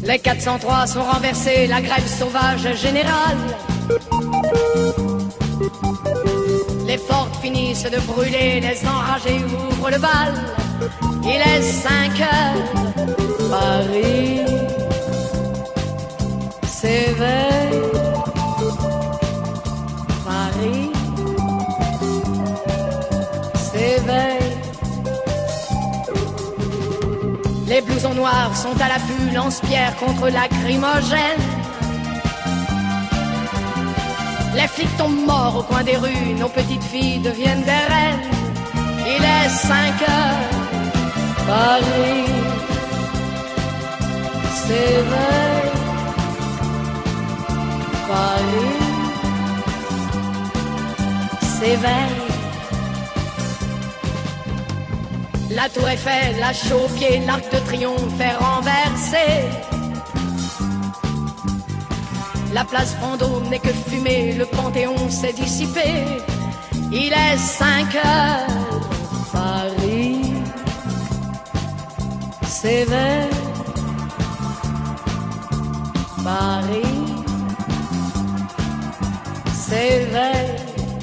Les 403 sont renversés, la grève sauvage générale. Les fortes finissent de brûler, les enragés ouvrent le bal. Il est 5 heures, Paris s'éveille. Paris s'éveille. Les blousons noirs sont à l'affût, lance-pierre contre lacrymogène. Les flics tombent morts au coin des rues, nos petites filles deviennent des reines. Il est 5 heures, Paris s'éveille. Paris s'éveille. La tour Eiffel, la Chaux-Pied, l'Arc de Triomphe est renversé. La place Vendôme n'est que fumée, le Panthéon s'est dissipé. Il est 5 heures, Paris s'éveille. Paris s'éveille.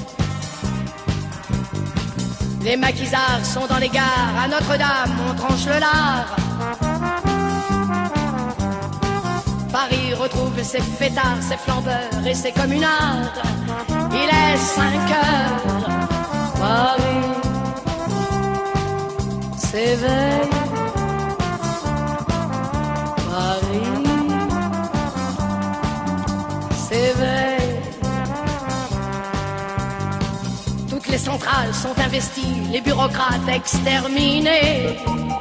Les maquisards sont dans les gares, à Notre-Dame on tranche le lard. Paris retrouve ses fêtards, ses flambeurs et ses communards. Il est 5 heures, Paris s'éveille. Paris s'éveille. Toutes les centrales sont investies, les bureaucrates exterminés.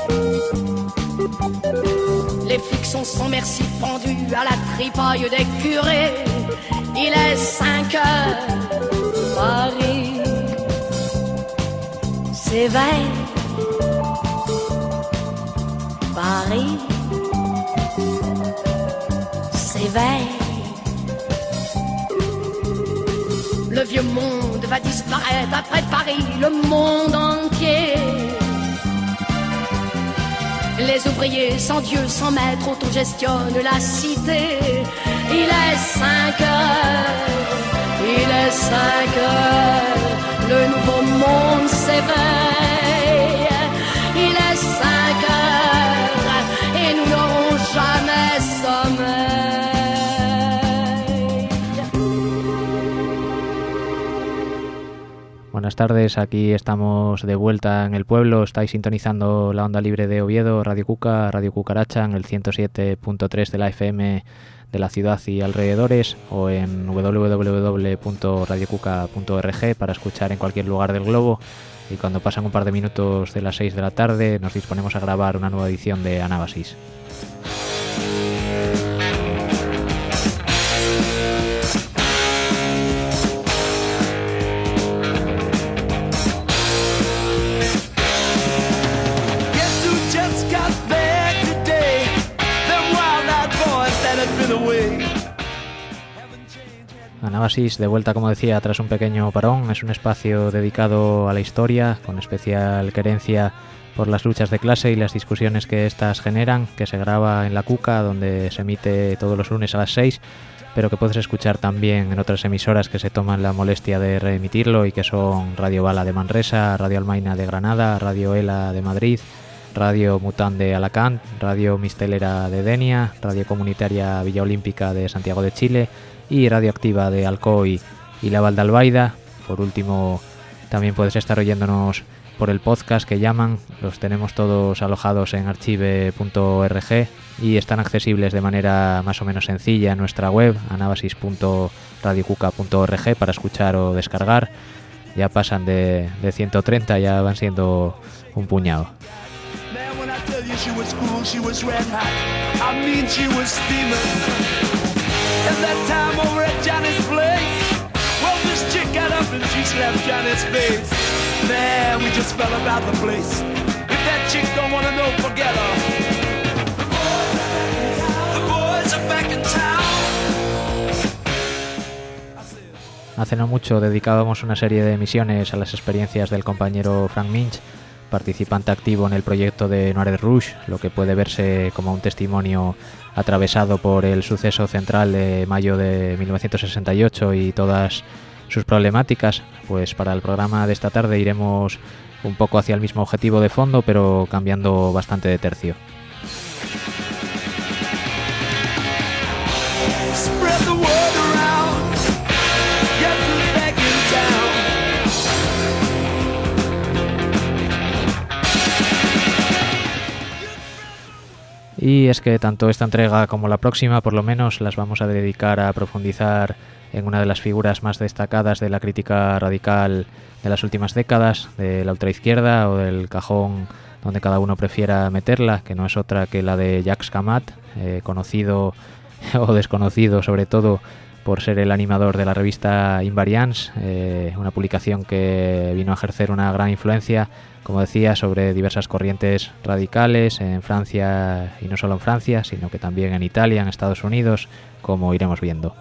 Les flics sont sans merci pendus à la tripaille des curés. Il est 5 heures, Paris s'éveille. Paris s'éveille. Le vieux monde va disparaître après Paris, le monde entier. Les ouvriers sans Dieu, sans maître, autogestionnent la cité. Il est 5 heures, il est 5 heures, le nouveau monde s'éveille. Il est 5 heures et nous n'aurons jamais sommeil. Buenas tardes, aquí estamos de vuelta en el pueblo. Estáis sintonizando la onda libre de Oviedo, Radio Cuca, Radio Cucaracha en el 107.3 de la FM de la ciudad y alrededores, o en www.radiocuca.org para escuchar en cualquier lugar del globo. Y cuando pasan un par de minutos de las 6 de la tarde nos disponemos a grabar una nueva edición de Anábasis. Anábasis, de vuelta, como decía, tras un pequeño parón. Es un espacio dedicado a la historia, con especial querencia por las luchas de clase y las discusiones que éstas generan, que se graba en La Cuca, donde se emite todos los lunes a las 6, pero que puedes escuchar también en otras emisoras que se toman la molestia de reemitirlo y que son Radio Bala de Manresa, Radio Almaina de Granada, Radio Ela de Madrid, Radio Mután de Alacant, Radio Mistelera de Denia, Radio Comunitaria Villa Olímpica de Santiago de Chile y Radioactiva de Alcoy y La Valdalbaida. Por último, también puedes estar oyéndonos por el podcast que llaman. Los tenemos todos alojados en archive.org y están accesibles de manera más o menos sencilla en nuestra web, anabasis.radiocuca.org, para escuchar o descargar. Ya pasan de 130, ya van siendo un puñado. She was cool, she was red hot. I mean, she was steaming. And that time over at Johnny's place, well, this chick got up and she slapped Johnny's face. Man, we just fell about the place. If that chick don't wanna know, forget her. The boys are back in town. Hace no mucho dedicábamos una serie de emisiones a las experiencias del compañero Frank Minch, participante activo en el proyecto de Noir Rouge, lo que puede verse como un testimonio atravesado por el suceso central de mayo de 1968 y todas sus problemáticas. Pues para el programa de esta tarde iremos un poco hacia el mismo objetivo de fondo, pero cambiando bastante de tercio. Y es que tanto esta entrega como la próxima, por lo menos, las vamos a dedicar a profundizar en una de las figuras más destacadas de la crítica radical de las últimas décadas, de la ultraizquierda o del cajón donde cada uno prefiera meterla, que no es otra que la de Jacques Camat, conocido o desconocido sobre todo por ser el animador de la revista Invariance, una publicación que vino a ejercer una gran influencia, como decía, sobre diversas corrientes radicales en Francia, y no solo en Francia, sino que también en Italia, en Estados Unidos, como iremos viendo.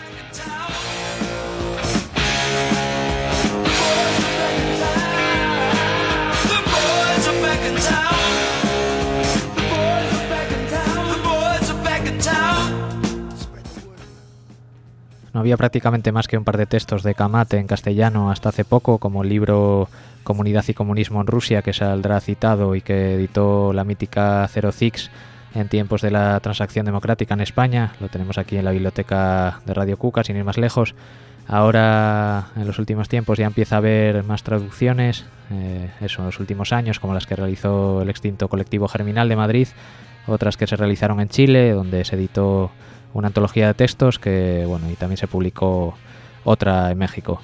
No había prácticamente más que un par de textos de Camat en castellano hasta hace poco, como el libro Comunidad y Comunismo en Rusia, que saldrá citado y que editó la mítica Zero Six en tiempos de la transacción democrática en España. Lo tenemos aquí en la biblioteca de Radio Cuca, sin ir más lejos. Ahora, en los últimos tiempos, ya empieza a haber más traducciones, eso en los últimos años, como las que realizó el extinto colectivo Germinal de Madrid, otras que se realizaron en Chile, donde se editó una antología de textos que, bueno, y también se publicó otra en México.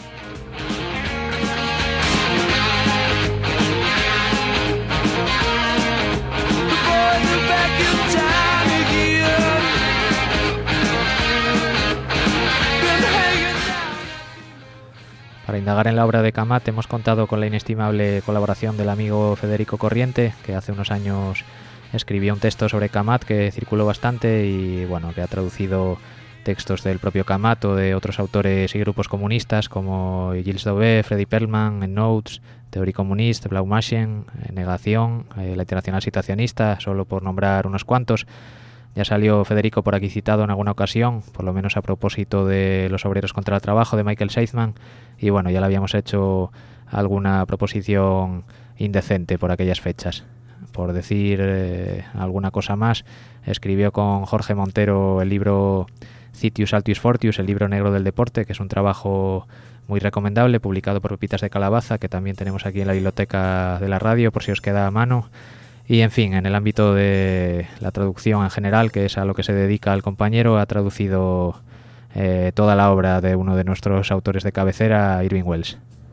Para indagar en la obra de Camat hemos contado con la inestimable colaboración del amigo Federico Corriente, que hace unos años escribió un texto sobre Camat que circuló bastante y, bueno, que ha traducido textos del propio Camat o de otros autores y grupos comunistas como Gilles Dauvé, Freddy Perlman, en Notes, Teorie Communiste, Blaumaschen, Negación, la Internacional Situacionista, solo por nombrar unos cuantos. Ya salió Federico por aquí citado en alguna ocasión, por lo menos a propósito de Los obreros contra el trabajo de Michael Seidman, y bueno, ya le habíamos hecho alguna proposición indecente por aquellas fechas. Por decir alguna cosa más, escribió con Jorge Montero el libro Citius Altius Fortius, el libro negro del deporte, que es un trabajo muy recomendable, publicado por Pepitas de Calabaza, que también tenemos aquí en la biblioteca de la radio, por si os queda a mano. Y en fin, en el ámbito de la traducción en general, que es a lo que se dedica el compañero, ha traducido toda la obra de uno de nuestros autores de cabecera, Irving Welsh.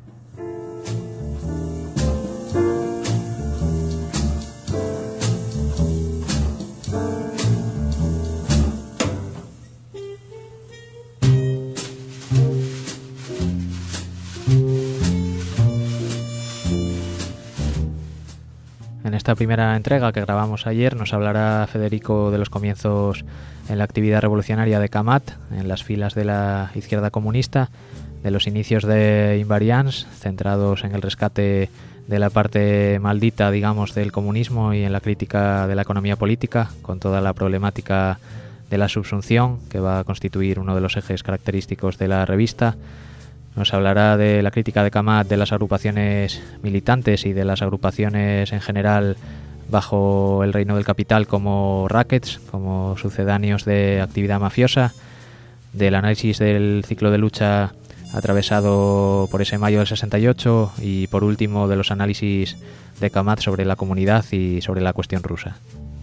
En esta primera entrega que grabamos ayer nos hablará Federico de los comienzos en la actividad revolucionaria de Camat en las filas de la izquierda comunista, de los inicios de Invariance, centrados en el rescate de la parte maldita, digamos, del comunismo y en la crítica de la economía política, con toda la problemática de la subsunción, que va a constituir uno de los ejes característicos de la revista. Nos hablará de la crítica de Camat de las agrupaciones militantes y de las agrupaciones en general bajo el reino del capital como rackets, como sucedáneos de actividad mafiosa, del análisis del ciclo de lucha atravesado por ese mayo del 68 y por último de los análisis de Camat sobre la comunidad y sobre la cuestión rusa.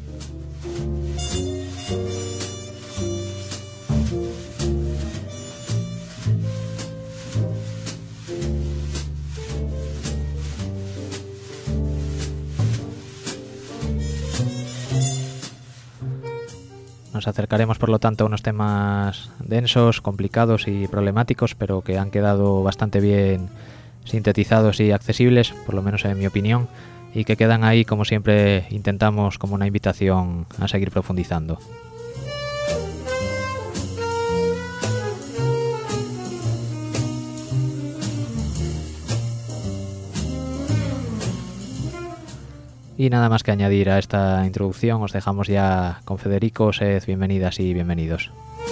Nos acercaremos, por lo tanto, a unos temas densos, complicados y problemáticos, pero que han quedado bastante bien sintetizados y accesibles, por lo menos en mi opinión, y que quedan ahí, como siempre, intentamos como una invitación a seguir profundizando. Y nada más que añadir a esta introducción, os dejamos ya con Federico. Sed bienvenidas y bienvenidos.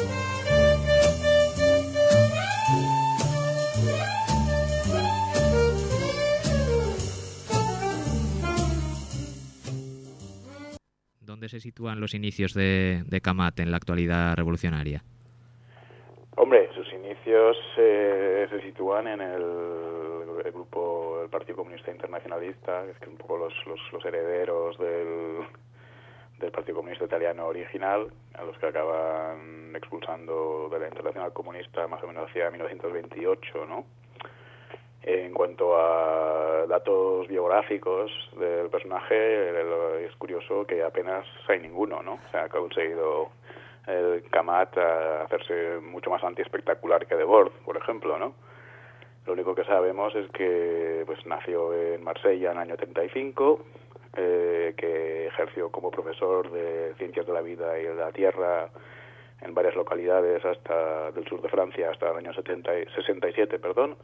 ¿Dónde se sitúan los inicios de Kamat en la actualidad revolucionaria? Hombre, sus inicios se sitúan en el grupo del Partido Comunista Internacionalista, que es un poco los herederos del Partido Comunista Italiano original, a los que acaban expulsando de la Internacional Comunista más o menos hacia 1928, ¿no? En cuanto a datos biográficos del personaje, es curioso que apenas hay ninguno, ¿no? O sea, ha conseguido el Kamat a hacerse mucho más antiespectacular que Debord, por ejemplo, ¿no? Lo único que sabemos es que pues nació en Marsella en el año 35, que ejerció como profesor de Ciencias de la Vida y de la Tierra en varias localidades hasta del sur de Francia hasta el año 67,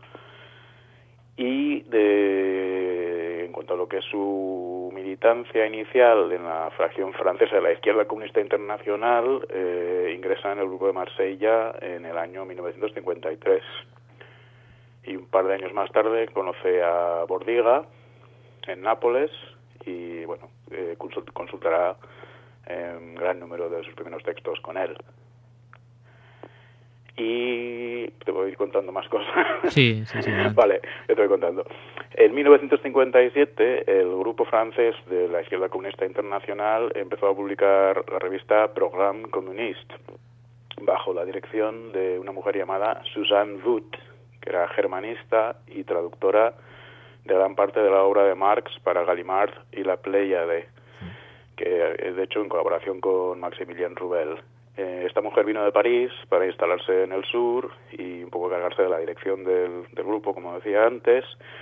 y en cuanto a lo que es su militancia inicial en la fracción francesa de la Izquierda Comunista Internacional, ingresa en el grupo de Marsella en el año 1953 y un par de años más tarde conoce a Bordiga en Nápoles y bueno, consultará un gran número de sus primeros textos con él. Y te voy a ir contando más cosas. Sí. Vale, te voy contando. En 1957, el grupo francés de la Izquierda Comunista Internacional empezó a publicar la revista Programme Communiste, bajo la dirección de una mujer llamada Suzanne Voot, que era germanista y traductora de gran parte de la obra de Marx para Gallimard y la Pléiade, que de hecho en colaboración con Maximilien Rouvel. Esta mujer vino de París para instalarse en el sur y un poco cargarse de la dirección del grupo, como decía antes,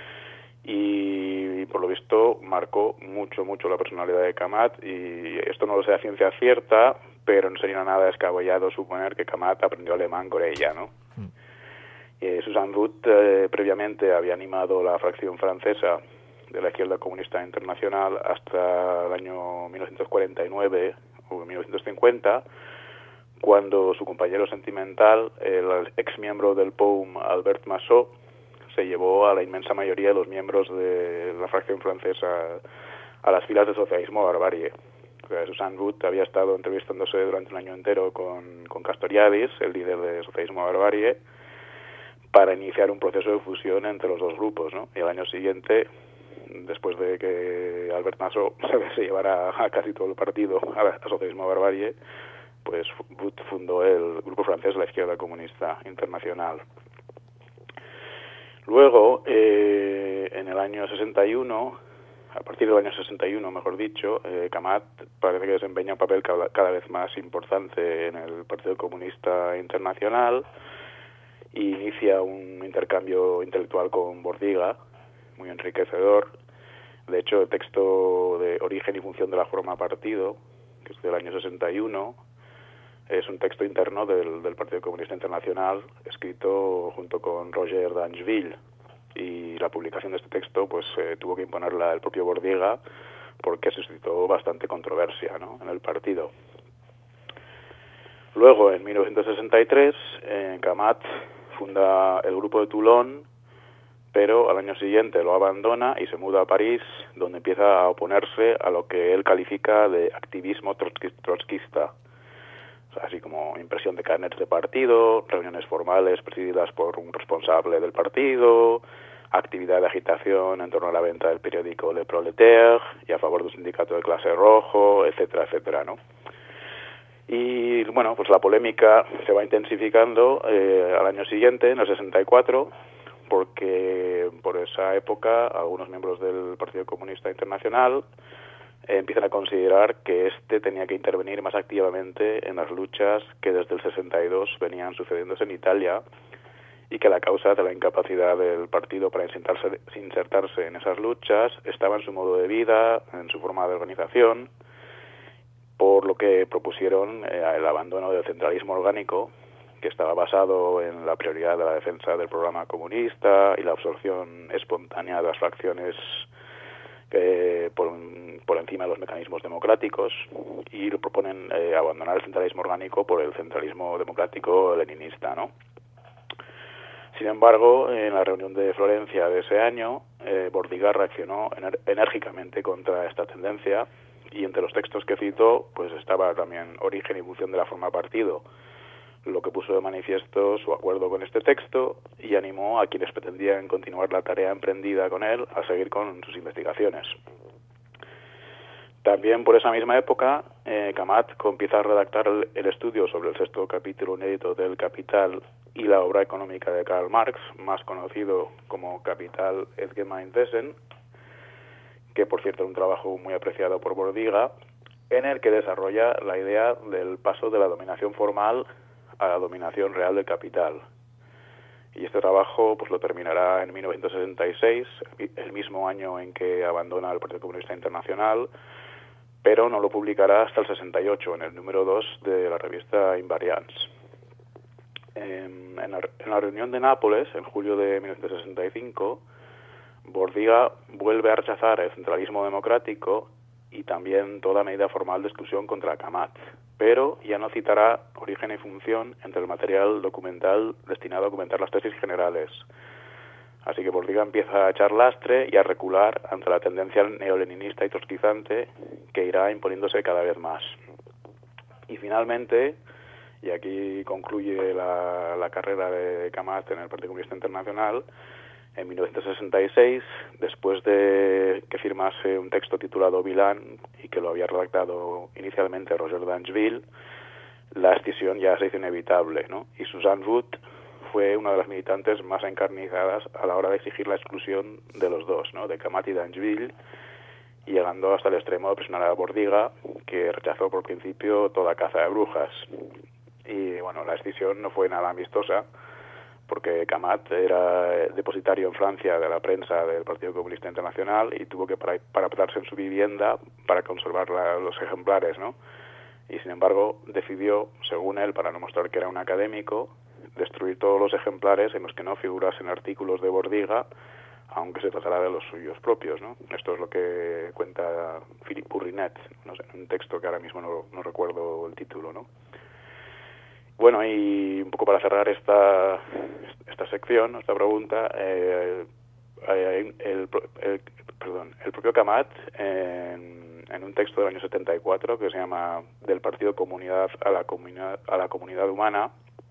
y por lo visto marcó mucho la personalidad de Kamat, y esto no lo sé a ciencia cierta, pero no sería nada descabellado suponer que Kamat aprendió alemán con ella, ¿no? Susan Voot previamente había animado la fracción francesa de la Izquierda Comunista Internacional hasta el año 1949 o 1950, cuando su compañero sentimental, el ex miembro del POUM, Albert Massot, se llevó a la inmensa mayoría de los miembros de la fracción francesa a las filas del socialismo barbarie. O sea, Susan Voot había estado entrevistándose durante un año entero con Castoriadis, el líder del socialismo barbarie, para iniciar un proceso de fusión entre los dos grupos, ¿no? Y al año siguiente, después de que Albert Massot se llevara a casi todo el partido al socialismo barbarie, pues Voot fundó el grupo francés de la Izquierda Comunista Internacional. Luego, en el año 61, a partir del año 61, mejor dicho, Kamat parece que desempeña un papel cada vez más importante en el Partido Comunista Internacional e inicia un intercambio intelectual con Bordiga, muy enriquecedor. De hecho, el texto de Origen y Función de la Forma Partido, que es del año 61, es un texto interno del Partido Comunista Internacional, escrito junto con Roger d'Angeville, y la publicación de este texto pues tuvo que imponerla el propio Bordiga porque suscitó bastante controversia, ¿no?, en el partido. Luego, en 1963, Kamat funda el grupo de Toulon, pero al año siguiente lo abandona y se muda a París, donde empieza a oponerse a lo que él califica de activismo trotskista. Así como impresión de carnets de partido, reuniones formales presididas por un responsable del partido, actividad de agitación en torno a la venta del periódico Le Prolétaire y a favor de un sindicato de clase rojo, etcétera, ¿no? Y bueno, pues la polémica se va intensificando al año siguiente, en el 64, porque por esa época algunos miembros del Partido Comunista Internacional empiezan a considerar que este tenía que intervenir más activamente en las luchas que desde el 62 venían sucediéndose en Italia, y que la causa de la incapacidad del partido para insertarse en esas luchas estaba en su modo de vida, en su forma de organización, por lo que propusieron el abandono del centralismo orgánico, que estaba basado en la prioridad de la defensa del programa comunista y la absorción espontánea de las fracciones por encima de los mecanismos democráticos, y proponen abandonar el centralismo orgánico por el centralismo democrático leninista, ¿no? Sin embargo, en la reunión de Florencia de ese año, Bordiga reaccionó enérgicamente contra esta tendencia, y entre los textos que citó pues estaba también Origen y función de la forma partido, lo que puso de manifiesto su acuerdo con este texto y animó a quienes pretendían continuar la tarea emprendida con él a seguir con sus investigaciones. También por esa misma época, Kamat empieza a redactar el estudio sobre el sexto capítulo inédito del Capital y la obra económica de Karl Marx, más conocido como Kapital et Gemeinwesen, que por cierto es un trabajo muy apreciado por Bordiga, en el que desarrolla la idea del paso de la dominación formal a la dominación real del capital. Y este trabajo pues lo terminará en 1966, el mismo año en que abandona el Partido Comunista Internacional, pero no lo publicará hasta el 68, en el número 2 de la revista Invariants. En la reunión de Nápoles, en julio de 1965, Bordiga vuelve a rechazar el centralismo democrático y también toda medida formal de exclusión contra Kamat, pero ya no citará Origen y función entre el material documental destinado a documentar las tesis generales. Así que Bordiga empieza a echar lastre y a recular ante la tendencia neoleninista y trotskizante que irá imponiéndose cada vez más. Y finalmente, y aquí concluye la carrera de Kamat en el Partido Comunista Internacional, en 1966, después de que firmase un texto titulado Bilan y que lo había redactado inicialmente Roger d'Angeville, la escisión ya se hizo inevitable, ¿no? Y Susan Root fue una de las militantes más encarnizadas a la hora de exigir la exclusión de los dos, ¿no? De Kamat y d'Angeville, llegando hasta el extremo de presionar a Bordiga, que rechazó por principio toda caza de brujas. Y bueno, la escisión no fue nada amistosa, porque Kamat era depositario en Francia de la prensa del Partido Comunista Internacional y tuvo que parapetarse en su vivienda para conservar los ejemplares, ¿no? Y sin embargo decidió, según él, para no mostrar que era un académico, destruir todos los ejemplares en los que no figurasen artículos de Bordiga, aunque se tratara de los suyos propios, ¿no? Esto es lo que cuenta Philippe Bourrinet, no sé, en un texto que ahora mismo no recuerdo el título, ¿no? Bueno, y un poco para cerrar esta sección, esta pregunta, el propio Kamat, en un texto del año 74 que se llama Del Partido Comunidad a la Comunidad Humana,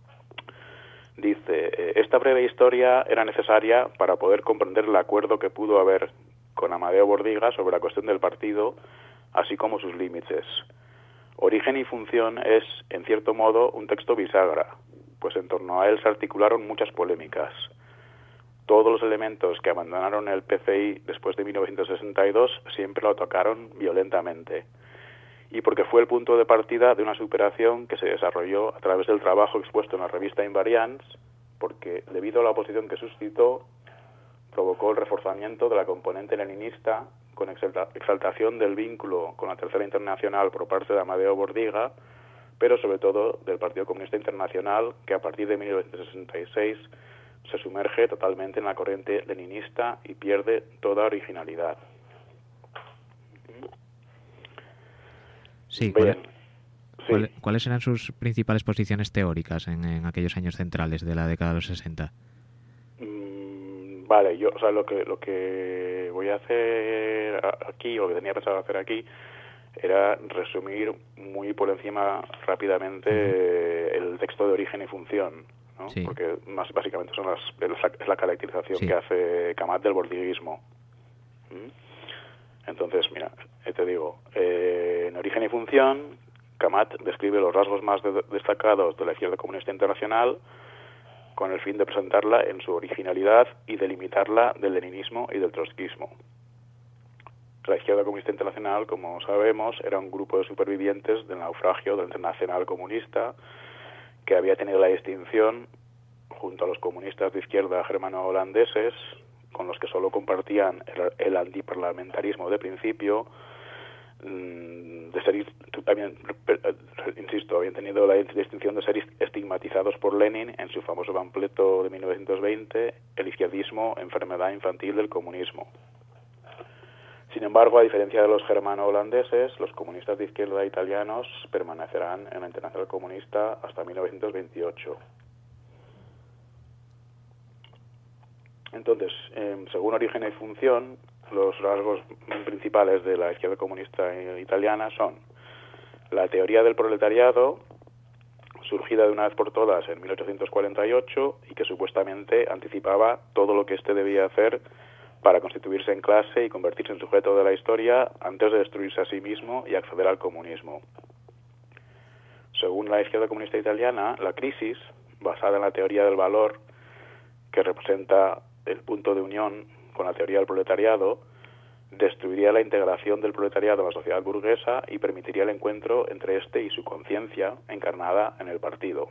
dice: esta breve historia era necesaria para poder comprender el acuerdo que pudo haber con Amadeo Bordiga sobre la cuestión del partido, así como sus límites. Origen y función es, en cierto modo, un texto bisagra, pues en torno a él se articularon muchas polémicas. Todos los elementos que abandonaron el PCI después de 1962 siempre lo atacaron violentamente, y porque fue el punto de partida de una superación que se desarrolló a través del trabajo expuesto en la revista Invariants, porque debido a la oposición que suscitó, provocó el reforzamiento de la componente leninista con exaltación del vínculo con la Tercera Internacional por parte de Amadeo Bordiga, pero sobre todo del Partido Comunista Internacional, que a partir de 1966 se sumerge totalmente en la corriente leninista y pierde toda originalidad. Sí, ¿cuáles eran sus principales posiciones teóricas en aquellos años centrales de la década de los 60? Vale, yo, o sea, lo que voy a hacer aquí, o lo que tenía pensado hacer aquí, era resumir muy por encima rápidamente el texto de Origen y función, ¿no? Sí. Porque más básicamente es la caracterización que hace Kamat del bordiguismo. Entonces, mira, te digo, en Origen y función, Kamat describe los rasgos más destacados de la izquierda comunista internacional, con el fin de presentarla en su originalidad y delimitarla del leninismo y del trotskismo. La izquierda comunista internacional, como sabemos, era un grupo de supervivientes del naufragio del Internacional Comunista, que había tenido la distinción, junto a los comunistas de izquierda germano-holandeses, con los que solo compartían el antiparlamentarismo de principio, de ser también, insisto, habían tenido la distinción de ser estigmatizados por Lenin en su famoso panfleto de 1920, El izquierdismo, enfermedad infantil del comunismo. Sin embargo, a diferencia de los germano-holandeses, los comunistas de izquierda italianos permanecerán en la Internacional Comunista hasta 1928. Entonces, según origen y función, los rasgos principales de la izquierda comunista italiana son la teoría del proletariado, surgida de una vez por todas en 1848 y que supuestamente anticipaba todo lo que éste debía hacer para constituirse en clase y convertirse en sujeto de la historia antes de destruirse a sí mismo y acceder al comunismo. Según la izquierda comunista italiana, la crisis, basada en la teoría del valor, que representa el punto de unión con la teoría del proletariado, destruiría la integración del proletariado en la sociedad burguesa y permitiría el encuentro entre éste y su conciencia encarnada en el partido.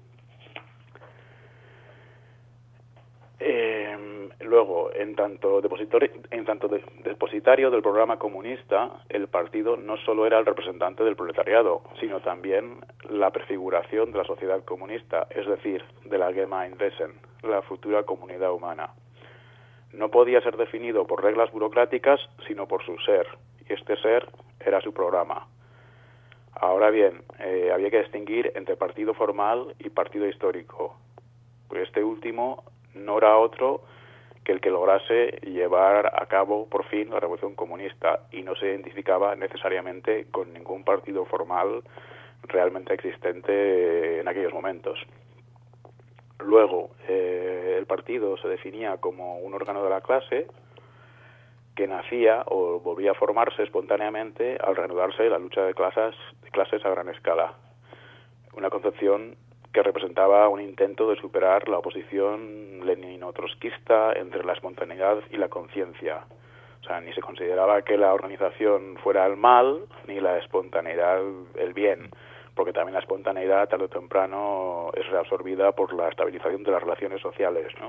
Luego, en tanto depositario del programa comunista, el partido no solo era el representante del proletariado, sino también la prefiguración de la sociedad comunista, es decir, de la Gemeinwesen, la futura comunidad humana. No podía ser definido por reglas burocráticas, sino por su ser, y este ser era su programa. Ahora bien, había que distinguir entre partido formal y partido histórico, pues este último no era otro que el que lograse llevar a cabo por fin la revolución comunista y no se identificaba necesariamente con ningún partido formal realmente existente en aquellos momentos. Luego, el partido se definía como un órgano de la clase que nacía o volvía a formarse espontáneamente al reanudarse la lucha de clases a gran escala. Una concepción que representaba un intento de superar la oposición lenino-trotskista entre la espontaneidad y la conciencia. O sea, ni se consideraba que la organización fuera el mal, ni la espontaneidad el bien, porque también la espontaneidad tarde o temprano es reabsorbida por la estabilización de las relaciones sociales, ¿no?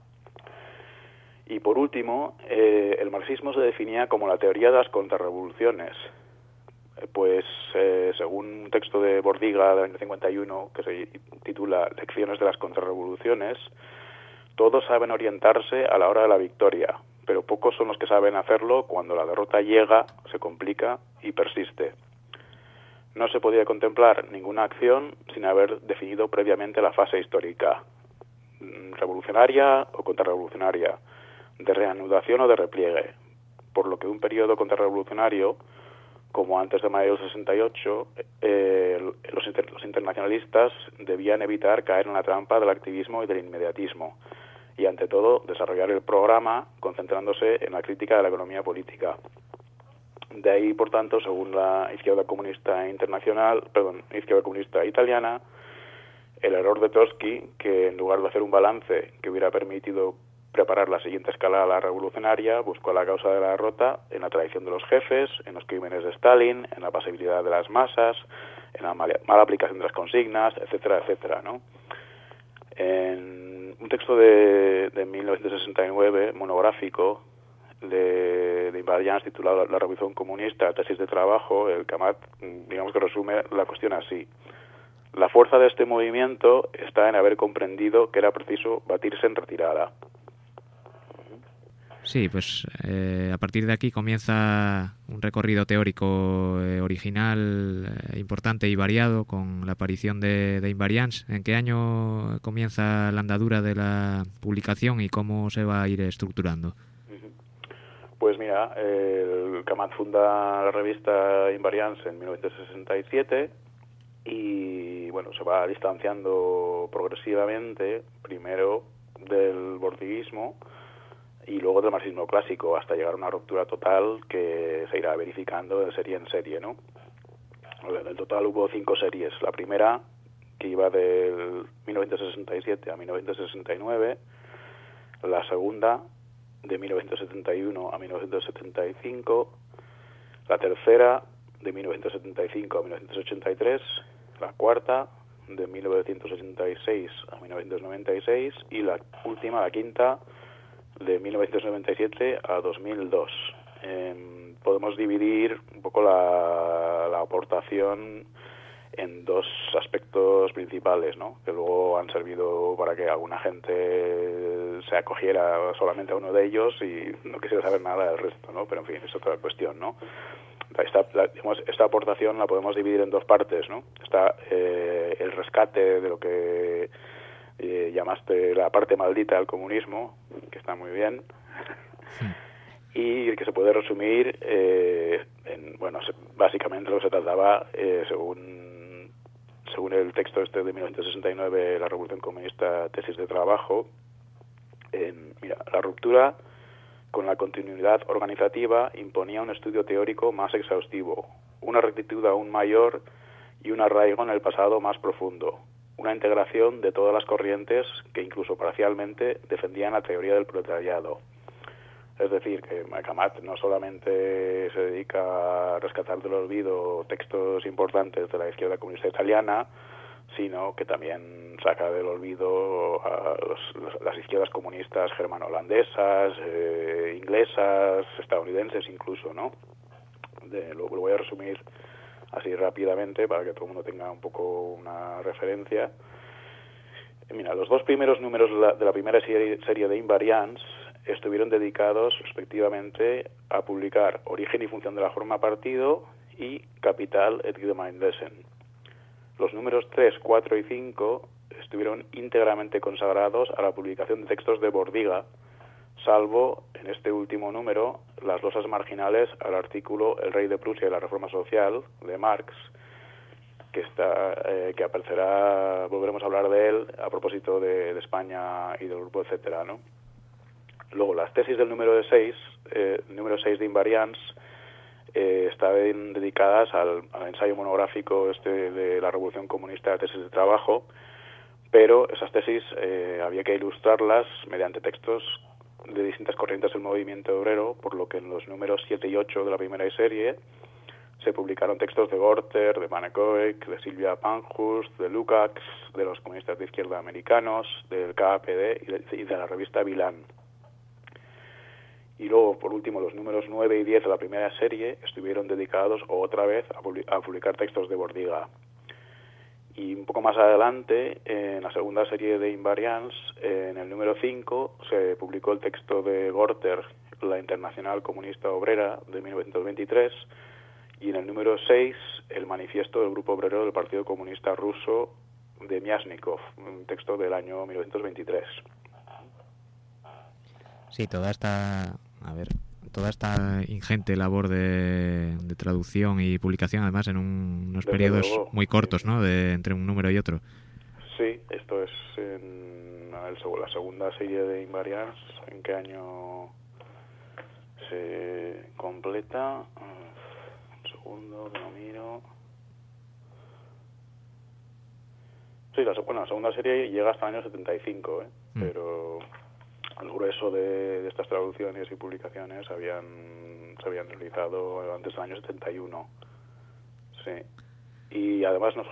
Y por último, el marxismo se definía como la teoría de las contrarrevoluciones. Pues según un texto de Bordiga del año 51 que se titula Lecciones de las contrarrevoluciones, todos saben orientarse a la hora de la victoria, pero pocos son los que saben hacerlo cuando la derrota llega, se complica y persiste. No se podía contemplar ninguna acción sin haber definido previamente la fase histórica, revolucionaria o contrarrevolucionaria, de reanudación o de repliegue, por lo que un periodo contrarrevolucionario, como antes de mayo del 68, los internacionalistas debían evitar caer en la trampa del activismo y del inmediatismo, y ante todo desarrollar el programa concentrándose en la crítica de la economía política. De ahí, por tanto, según la izquierda comunista italiana, el error de Trotsky, que en lugar de hacer un balance que hubiera permitido preparar la siguiente escalada revolucionaria, buscó la causa de la derrota en la traición de los jefes, en los crímenes de Stalin, en la pasividad de las masas, en la mala aplicación de las consignas, etcétera, etcétera, ¿no? En un texto de 1969, monográfico, de Imbarians, titulado La Revolución Comunista, tesis de trabajo, el Kamat, digamos que resume la cuestión así. La fuerza de este movimiento está en haber comprendido que era preciso batirse en retirada. Sí, pues a partir de aquí comienza un recorrido teórico original, importante y variado con la aparición de Imbarians. ¿En qué año comienza la andadura de la publicación y cómo se va a ir estructurando? Pues mira, el Kamat funda la revista Imbarians en 1967 y bueno, se va distanciando progresivamente, primero del bordiguismo y luego del marxismo clásico, hasta llegar a una ruptura total que se irá verificando de serie en serie, ¿no? En total hubo 5 series. La primera, que iba del 1967 a 1969, la segunda, de 1971 a 1975, la tercera, de 1975 a 1983, la cuarta, de 1986 a 1996, y la última, la quinta, de 1997 a 2002. Podemos dividir un poco la aportación en dos aspectos principales, ¿no? Que luego han servido para que alguna gente se acogiera solamente a uno de ellos y no quisiera saber nada del resto, ¿no? Pero en fin, es otra cuestión, ¿no? Esta aportación la podemos dividir en dos partes, ¿no? Está el rescate de lo que llamaste la parte maldita del comunismo, que está muy bien, y que se puede resumir básicamente lo que se trataba según el texto este de 1969, la Revolución Comunista, tesis de trabajo. La ruptura con la continuidad organizativa imponía un estudio teórico más exhaustivo, una rectitud aún mayor y un arraigo en el pasado más profundo, una integración de todas las corrientes que incluso parcialmente defendían la teoría del proletariado. Es decir, que Kamat no solamente se dedica a rescatar del olvido textos importantes de la izquierda comunista italiana, sino que también saca del olvido a las izquierdas comunistas germano-holandesas, inglesas, estadounidenses incluso, ¿no? Lo voy a resumir así rápidamente para que todo el mundo tenga un poco una referencia. Mira, los dos primeros números de la primera serie de Invariants estuvieron dedicados respectivamente a publicar Origen y función de la forma partido y Capital et Gemeinwesen. Los números 3, 4 y 5 estuvieron íntegramente consagrados a la publicación de textos de Bordiga, salvo en este último número las losas marginales al artículo El rey de Prusia y la reforma social de Marx, que aparecerá, volveremos a hablar de él a propósito de España y del grupo, etcétera, ¿no? Luego, las tesis del número 6 de Invariants estaban dedicadas al ensayo monográfico de la Revolución Comunista, tesis de trabajo, pero esas tesis había que ilustrarlas mediante textos de distintas corrientes del movimiento obrero, por lo que en los números 7 y 8 de la primera serie se publicaron textos de Gorter, de Manekoek, de Silvia Pankhurst, de Lukács, de los comunistas de izquierda americanos, del KPD y de la revista Vilan. Y luego, por último, los números 9 y 10 de la primera serie estuvieron dedicados otra vez a publicar textos de Bordiga. Y un poco más adelante, en la segunda serie de Invariants, en el número 5, se publicó el texto de Gorter, la Internacional Comunista Obrera, de 1923, y en el número 6, el manifiesto del Grupo Obrero del Partido Comunista Ruso de Myasnikov, un texto del año 1923. Sí, toda esta ingente labor de traducción y publicación, además en unos Desde periodos luego, muy cortos, ¿no? Entre un número y otro. Sí, esto es en la segunda serie de Invariants. ¿En qué año se completa? Un segundo, que lo miro. Sí, la segunda serie llega hasta el año 75, pero el grueso de estas traducciones y publicaciones se habían realizado antes del año 71. Sí. Y además no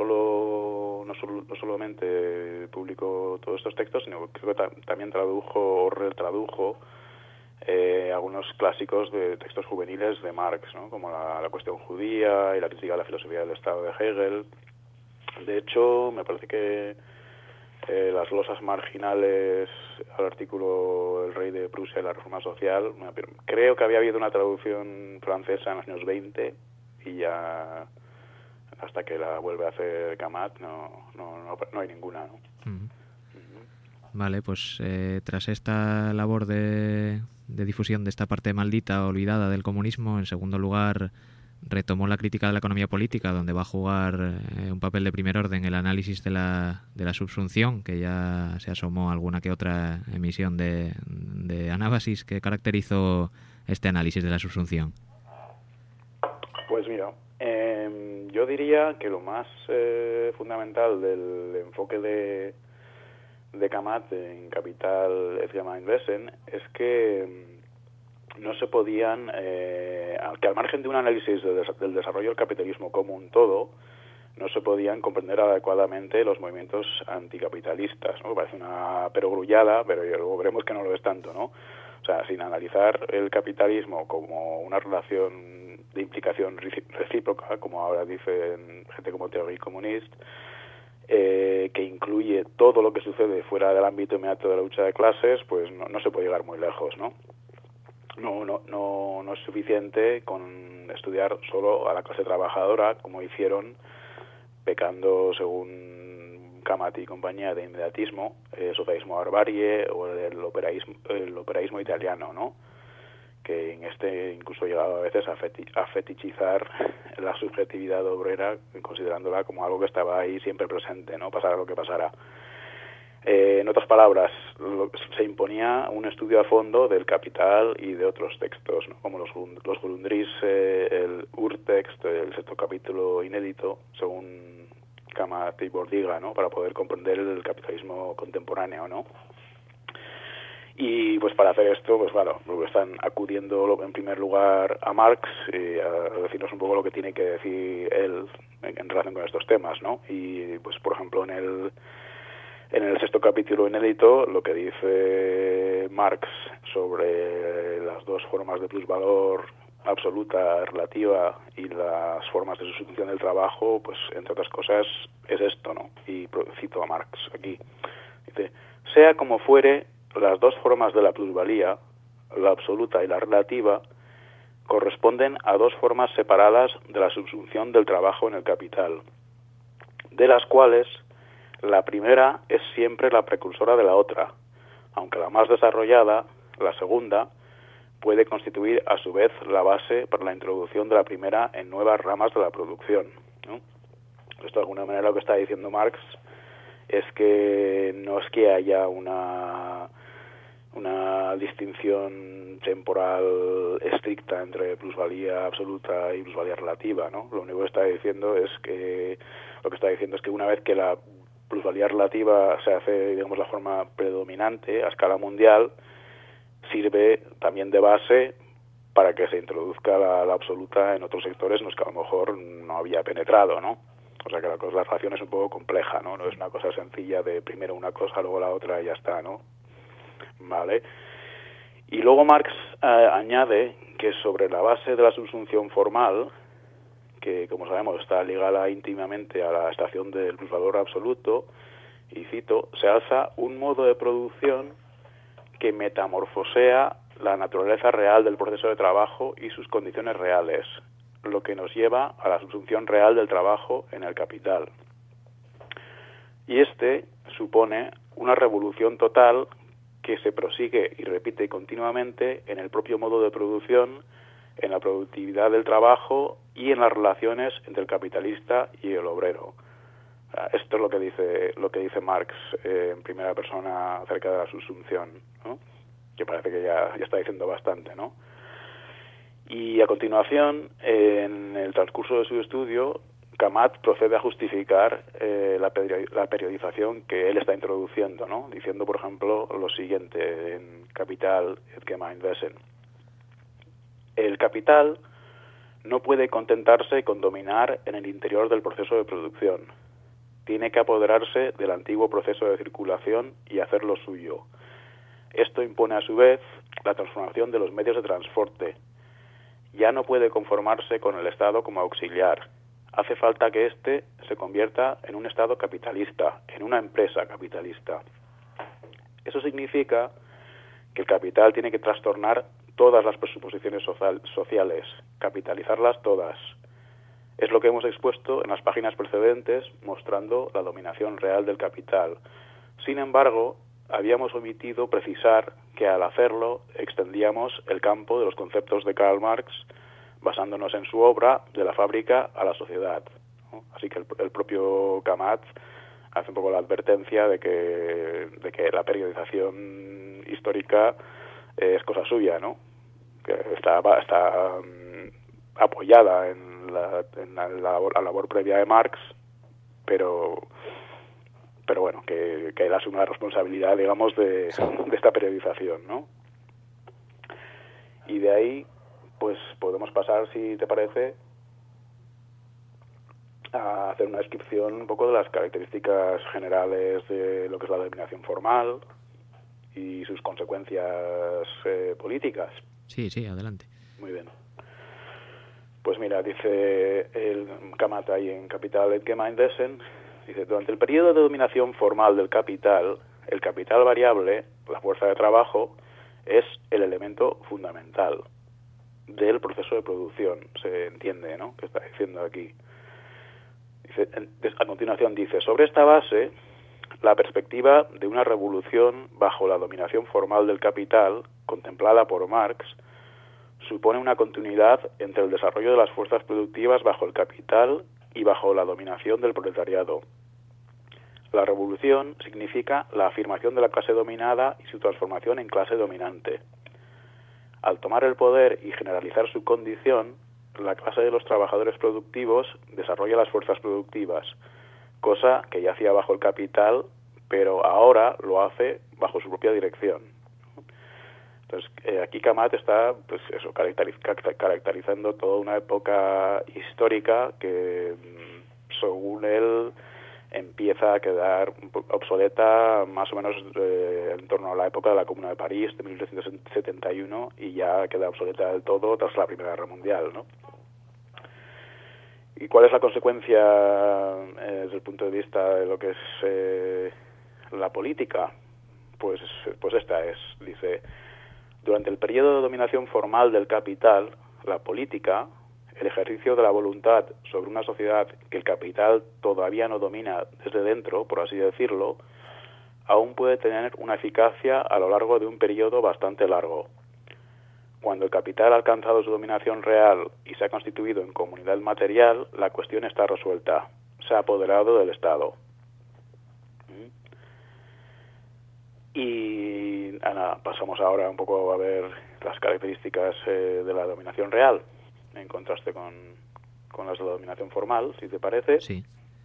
solamente publicó todos estos textos, sino que creo que también tradujo o retradujo algunos clásicos de textos juveniles de Marx, ¿no? Como la cuestión judía y la crítica de la filosofía del Estado de Hegel. De hecho, me parece que las glosas marginales al artículo El rey de Prusia y la reforma social, creo que había habido una traducción francesa en los años 20 y ya hasta que la vuelve a hacer Kamat no hay ninguna, ¿no? Uh-huh. Vale, pues tras esta labor de difusión de esta parte maldita, olvidada del comunismo, en segundo lugar retomó la crítica de la economía política, donde va a jugar un papel de primer orden el análisis de la subsunción, que ya se asomó alguna que otra emisión de Anábasis. ¿Qué caracterizó este análisis de la subsunción? Pues mira, yo diría que lo más fundamental del enfoque de Kamat en Capital et Gemeinwesen es que no se podían, que al margen de un análisis del desarrollo del capitalismo como un todo, no se podían comprender adecuadamente los movimientos anticapitalistas, ¿no? Parece una perogrullada, pero luego veremos que no lo es tanto, ¿no? O sea, sin analizar el capitalismo como una relación de implicación recíproca, como ahora dicen gente como Theorie Communiste, que incluye todo lo que sucede fuera del ámbito inmediato de la lucha de clases, pues no se puede llegar muy lejos, ¿no? No es suficiente con estudiar solo a la clase trabajadora, como hicieron, pecando, según Kamat y compañía, de inmediatismo, socialismo barbarie o el operaísmo italiano, ¿no? Que en este incluso llegaba a veces a fetichizar la subjetividad obrera, considerándola como algo que estaba ahí siempre presente, ¿no? Pasara lo que pasara. En otras palabras, se imponía un estudio a fondo del Capital y de otros textos, ¿no? Como los Grundrisse, el Urtext, el sexto capítulo inédito, según Kamat y Bordiga, ¿no? Para poder comprender el capitalismo contemporáneo, ¿no? Y pues para hacer esto, pues claro, están acudiendo en primer lugar a Marx a decirnos un poco lo que tiene que decir él en relación con estos temas, ¿no? Y pues por ejemplo en el sexto capítulo inédito, lo que dice Marx sobre las dos formas de plusvalor absoluta, relativa, y las formas de sustitución del trabajo, pues entre otras cosas es esto, ¿no? Y cito a Marx aquí. Dice: sea como fuere, las dos formas de la plusvalía, la absoluta y la relativa, corresponden a dos formas separadas de la subsunción del trabajo en el capital, de las cuales la primera es siempre la precursora de la otra, aunque la más desarrollada, la segunda, puede constituir a su vez la base para la introducción de la primera en nuevas ramas de la producción, ¿no? Esto de alguna manera lo que está diciendo Marx es que no es que haya una distinción temporal estricta entre plusvalía absoluta y plusvalía relativa, ¿no? Lo único que está diciendo es que una vez que la plusvalía relativa se hace, digamos, la forma predominante a escala mundial, sirve también de base para que se introduzca la absoluta en otros sectores en los que a lo mejor no había penetrado, ¿no? O sea que la relación es un poco compleja, ¿no? No es una cosa sencilla de primero una cosa, luego la otra y ya está, ¿no? Vale. Y luego Marx añade que sobre la base de la subsunción formal, que como sabemos está ligada íntimamente a la estación del plusvalor absoluto, y cito, se alza un modo de producción que metamorfosea la naturaleza real del proceso de trabajo y sus condiciones reales, lo que nos lleva a la subsunción real del trabajo en el capital. Y este supone una revolución total que se prosigue y repite continuamente en el propio modo de producción, en la productividad del trabajo y en las relaciones entre el capitalista y el obrero. Esto es lo que dice Marx en primera persona acerca de la subsunción, ¿no? Que parece que ya está diciendo bastante, ¿no? Y a continuación, en el transcurso de su estudio, Kamat procede a justificar la periodización que él está introduciendo, ¿no? Diciendo, por ejemplo, lo siguiente en Kapital et Gemeinwesen. El capital no puede contentarse con dominar en el interior del proceso de producción. Tiene que apoderarse del antiguo proceso de circulación y hacerlo suyo. Esto impone a su vez la transformación de los medios de transporte. Ya no puede conformarse con el Estado como auxiliar. Hace falta que éste se convierta en un Estado capitalista, en una empresa capitalista. Eso significa que el capital tiene que trastornar todas las presuposiciones sociales, capitalizarlas todas. Es lo que hemos expuesto en las páginas precedentes, mostrando la dominación real del capital. Sin embargo, habíamos omitido precisar que al hacerlo extendíamos el campo de los conceptos de Karl Marx, basándonos en su obra De la fábrica a la sociedad, ¿no? Así que el propio Kamat hace un poco la advertencia de que la periodización histórica es cosa suya, ¿no? Que está apoyada en la labor previa de Marx, pero bueno, que él asume la responsabilidad, digamos, de esta periodización, ¿no? Y de ahí, pues podemos pasar, si te parece, a hacer una descripción un poco de las características generales de lo que es la dominación formal y sus consecuencias políticas. Sí, adelante. Muy bien. Pues mira, dice el Kamat ahí en Kapital Gemeinwesen, dice, durante el periodo de dominación formal del capital, el capital variable, la fuerza de trabajo, es el elemento fundamental del proceso de producción. Se entiende, ¿no?, que está diciendo aquí. Dice, a continuación dice, sobre esta base, la perspectiva de una revolución bajo la dominación formal del capital, contemplada por Marx, supone una continuidad entre el desarrollo de las fuerzas productivas bajo el capital y bajo la dominación del proletariado. La revolución significa la afirmación de la clase dominada y su transformación en clase dominante. Al tomar el poder y generalizar su condición, la clase de los trabajadores productivos desarrolla las fuerzas productivas, cosa que ya hacía bajo el capital, pero ahora lo hace bajo su propia dirección. Entonces, aquí Kamat está, pues eso, caracterizando toda una época histórica que, según él, empieza a quedar obsoleta más o menos en torno a la época de la Comuna de París, de 1871, y ya queda obsoleta del todo tras la Primera Guerra Mundial, ¿no? ¿Y cuál es la consecuencia desde el punto de vista de lo que es la política? Pues esta es, dice, durante el periodo de dominación formal del capital, la política, el ejercicio de la voluntad sobre una sociedad que el capital todavía no domina desde dentro, por así decirlo, aún puede tener una eficacia a lo largo de un periodo bastante largo. Cuando el capital ha alcanzado su dominación real y se ha constituido en comunidad material, la cuestión está resuelta. Se ha apoderado del Estado. Y nada, pasamos ahora un poco a ver las características de la dominación real, en contraste con las de la dominación formal, si te parece. Sí.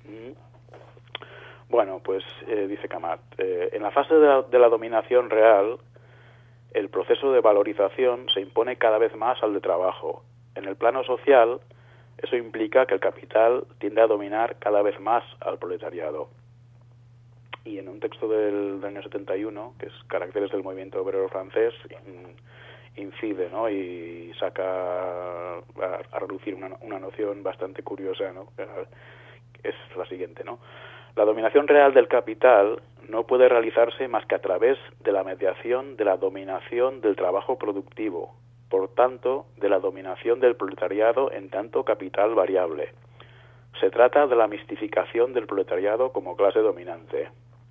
Bueno, pues dice Kamat, en la fase de la dominación real, el proceso de valorización se impone cada vez más al de trabajo. En el plano social, eso implica que el capital tiende a dominar cada vez más al proletariado. Y en un texto del año 71, que es Caracteres del movimiento obrero francés, incide, ¿no?, y saca a relucir una noción bastante curiosa, ¿no?, es la siguiente, ¿no? La dominación real del capital no puede realizarse más que a través de la mediación de la dominación del trabajo productivo, por tanto, de la dominación del proletariado en tanto capital variable. Se trata de la mistificación del proletariado como clase dominante.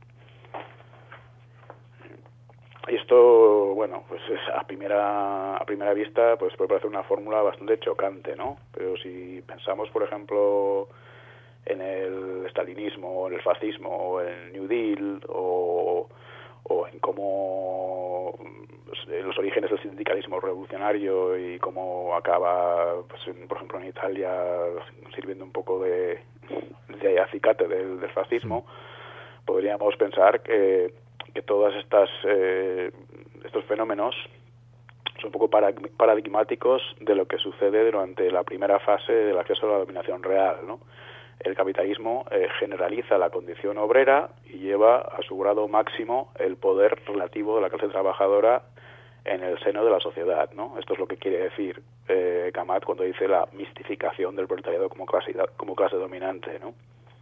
Y esto, bueno, pues a primera vista, pues puede parecer una fórmula bastante chocante, ¿no? Pero si pensamos, por ejemplo, en el estalinismo, o en el fascismo, o en el New Deal, o en cómo los orígenes del sindicalismo revolucionario y cómo acaba, pues, por ejemplo, en Italia sirviendo un poco de acicate del fascismo, podríamos pensar que todas estos fenómenos son un poco paradigmáticos de lo que sucede durante la primera fase del acceso a la dominación real, ¿no? El capitalismo generaliza la condición obrera y lleva a su grado máximo el poder relativo de la clase trabajadora en el seno de la sociedad, ¿no? Esto es lo que quiere decir Kamat cuando dice la mistificación del proletariado como clase dominante, ¿no?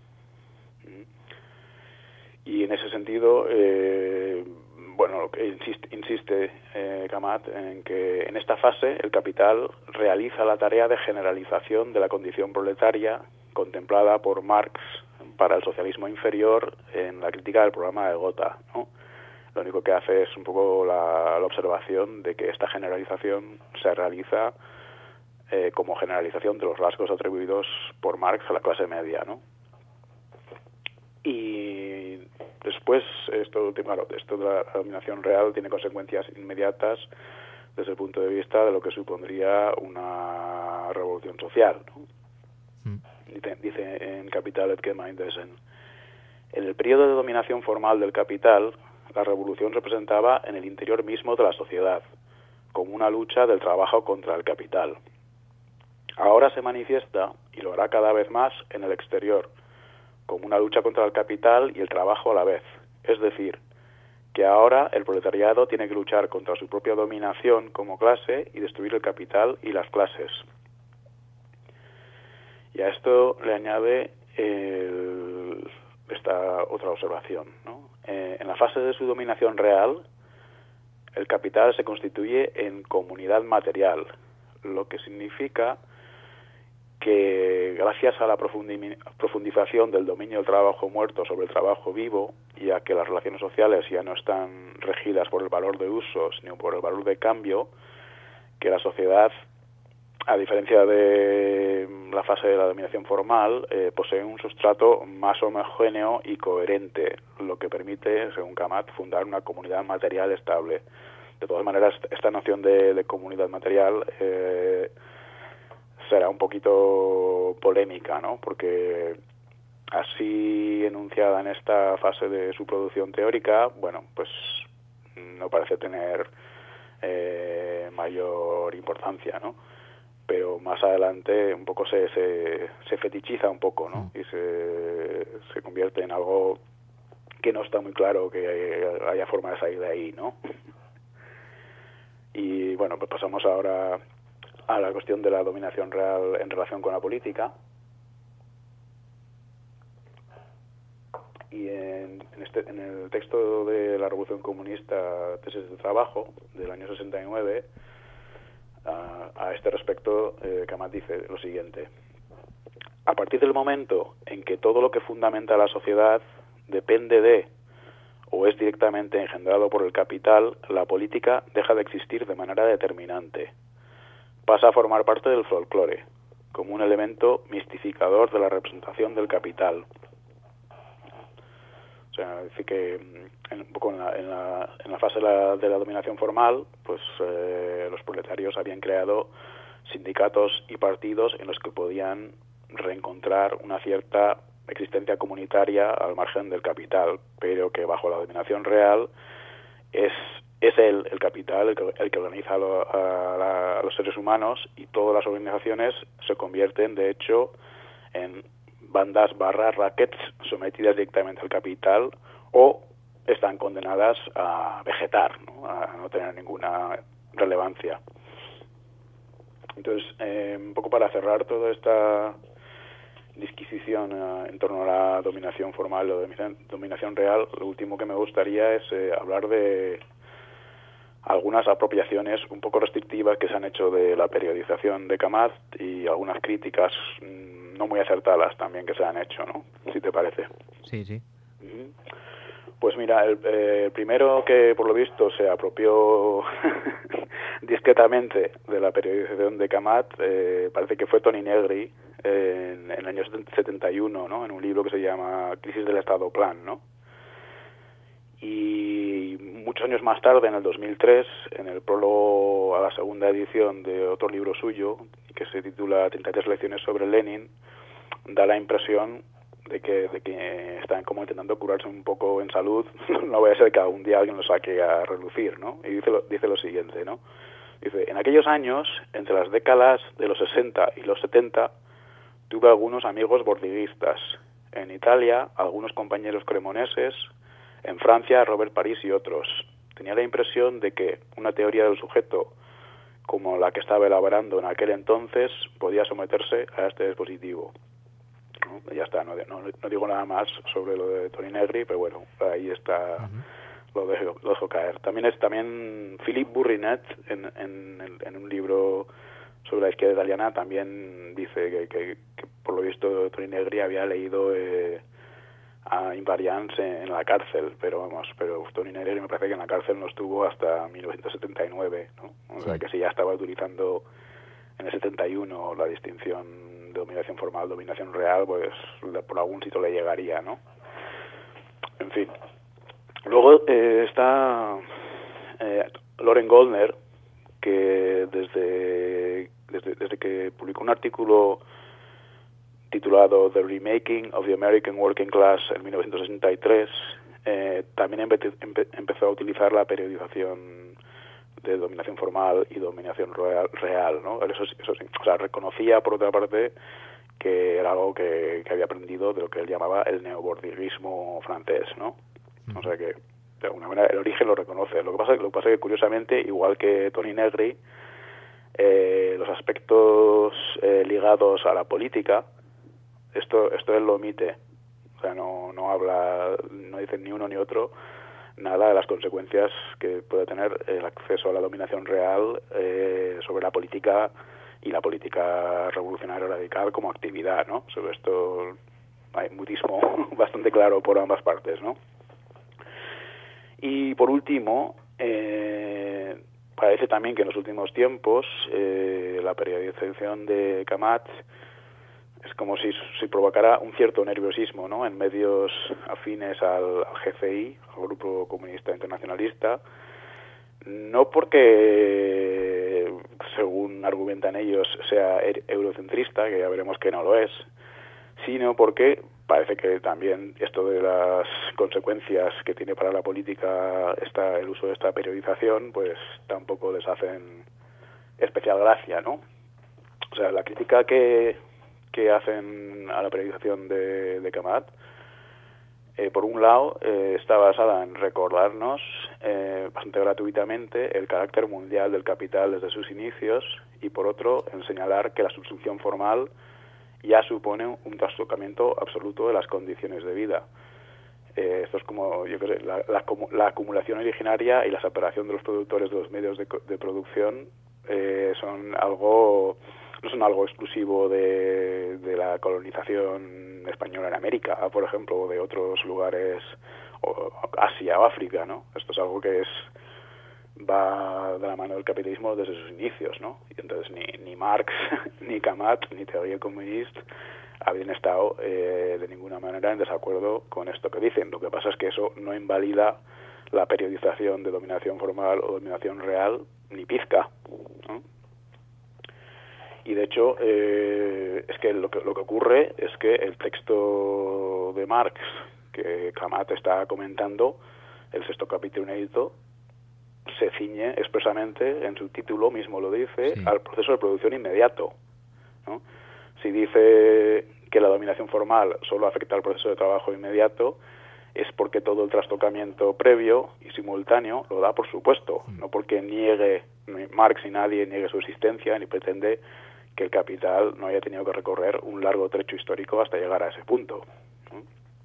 Y en ese sentido, bueno, lo que insiste Kamat en que en esta fase el capital realiza la tarea de generalización de la condición proletaria contemplada por Marx para el socialismo inferior en la crítica del programa de Gotha, ¿no? Lo único que hace es un poco la observación de que esta generalización se realiza como generalización de los rasgos atribuidos por Marx a la clase media, ¿no? Y después, esto de la dominación real tiene consecuencias inmediatas desde el punto de vista de lo que supondría una revolución social, ¿no? Dice en Kapital et Gemeinwesen, en el periodo de dominación formal del capital, la revolución se presentaba en el interior mismo de la sociedad, como una lucha del trabajo contra el capital. Ahora se manifiesta, y lo hará cada vez más, en el exterior, como una lucha contra el capital y el trabajo a la vez. Es decir, que ahora el proletariado tiene que luchar contra su propia dominación como clase y destruir el capital y las clases. Y a esto le añade esta otra observación, ¿no? En la fase de su dominación real, el capital se constituye en comunidad material, lo que significa que gracias a la profundización del dominio del trabajo muerto sobre el trabajo vivo, y a que las relaciones sociales ya no están regidas por el valor de uso, sino por el valor de cambio, que la sociedad, a diferencia de la fase de la dominación formal, posee un sustrato más homogéneo y coherente, lo que permite, según Kamat, fundar una comunidad material estable. De todas maneras, esta noción de comunidad material será un poquito polémica, ¿no? Porque así enunciada en esta fase de su producción teórica, bueno, pues no parece tener mayor importancia, ¿no? Pero más adelante un poco se fetichiza un poco, ¿no? Y se convierte en algo que no está muy claro que haya forma de salir de ahí, ¿no? Y bueno, pues pasamos ahora a la cuestión de la dominación real en relación con la política. Y en el texto de la Revolución Comunista, tesis de trabajo, del año 69, a este respecto, Kamat dice lo siguiente: a partir del momento en que todo lo que fundamenta la sociedad depende de o es directamente engendrado por el capital, la política deja de existir de manera determinante. Pasa a formar parte del folclore, como un elemento mistificador de la representación del capital. O sea, decir que un poco en la fase de la dominación formal, pues los proletarios habían creado sindicatos y partidos en los que podían reencontrar una cierta existencia comunitaria al margen del capital, pero que bajo la dominación real es el capital el que organiza a los seres humanos, y todas las organizaciones se convierten de hecho en bandas rackets sometidas directamente al capital, o están condenadas a vegetar, ¿no? A no tener ninguna relevancia. Entonces, un poco para cerrar toda esta disquisición en torno a la dominación formal o dominación real, lo último que me gustaría es hablar de algunas apropiaciones un poco restrictivas que se han hecho de la periodización de Kamat, y algunas críticas no muy acertadas también que se han hecho, ¿no? Si te parece. Sí, sí. Pues mira, el primero que por lo visto se apropió discretamente de la periodización de Kamat parece que fue Toni Negri en el año 71, ¿no? En un libro que se llama Crisis del Estado Plan, ¿no? Y muchos años más tarde, en el 2003, en el prólogo a la segunda edición de otro libro suyo, que se titula 33 lecciones sobre Lenin, da la impresión de que están como intentando curarse un poco en salud. No vaya a ser que algún día alguien lo saque a relucir, ¿no? Y dice lo siguiente, ¿no? Dice: en aquellos años, entre las décadas de los 60 y los 70, tuve algunos amigos bordiguistas. En Italia, algunos compañeros cremoneses. En Francia, Robert París y otros. Tenía la impresión de que una teoría del sujeto, como la que estaba elaborando en aquel entonces, podía someterse a este dispositivo. ¿No? Ya está, no digo nada más sobre lo de Toni Negri, pero bueno, ahí está, lo dejo caer. También Philippe Bourrinet, en un libro sobre la izquierda italiana, también dice que por lo visto Toni Negri había leído a Invariance en la cárcel, pero Toni Negri me parece que en la cárcel no estuvo hasta 1979, ¿no? O sea que si ya estaba utilizando en el 71 la distinción de dominación formal, dominación real, pues por algún sitio le llegaría, ¿no? En fin. Luego está Loren Goldner, que desde que publicó un artículo titulado The Remaking of the American Working Class en 1963, también empezó a utilizar la periodización de dominación formal y dominación real, ¿no? Eso sí, o sea, reconocía por otra parte que era algo que había aprendido de lo que él llamaba el neobordiguismo francés, ¿no? O sea que de alguna manera el origen lo reconoce. Lo que pasa es que curiosamente, igual que Toni Negri, los aspectos ligados a la política esto él lo omite. O sea, no habla, no dice ni uno ni otro nada de las consecuencias que puede tener el acceso a la dominación real sobre la política y la política revolucionaria radical como actividad, ¿no? Sobre esto hay mutismo bastante claro por ambas partes, ¿no? Y por último, parece también que en los últimos tiempos la periodización de Kamat es como si provocara un cierto nerviosismo, ¿no?, en medios afines al GCI, al Grupo Comunista Internacionalista, no porque, según argumentan ellos, sea eurocentrista, que ya veremos que no lo es, sino porque parece que también esto de las consecuencias que tiene para la política el uso de esta periodización, pues tampoco les hacen especial gracia, ¿no? O sea, la crítica que hacen a la periodización de Kamat, por un lado, está basada en recordarnos bastante gratuitamente el carácter mundial del capital desde sus inicios, y por otro, en señalar que la sustitución formal ya supone un trastocamiento absoluto de las condiciones de vida. Esto es como, yo qué sé, la acumulación originaria y la separación de los productores de los medios de producción no son algo exclusivo de la colonización española en América, por ejemplo, o de otros lugares, o Asia o África, ¿no? Esto es algo que va de la mano del capitalismo desde sus inicios, ¿no? Y entonces ni Marx, ni Kamat, ni teoría comunista habían estado de ninguna manera en desacuerdo con esto que dicen. Lo que pasa es que eso no invalida la periodización de dominación formal o dominación real, ni pizca, ¿no? Y de hecho, es que lo que ocurre es que el texto de Marx que Kamat está comentando, el sexto capítulo inédito, se ciñe expresamente, en su título mismo lo dice, sí, al proceso de producción inmediato, ¿no? Si dice que la dominación formal solo afecta al proceso de trabajo inmediato, es porque todo el trastocamiento previo y simultáneo lo da por supuesto, no porque niegue, ni Marx ni nadie niegue su existencia, ni pretende que el capital no haya tenido que recorrer un largo trecho histórico hasta llegar a ese punto, ¿no?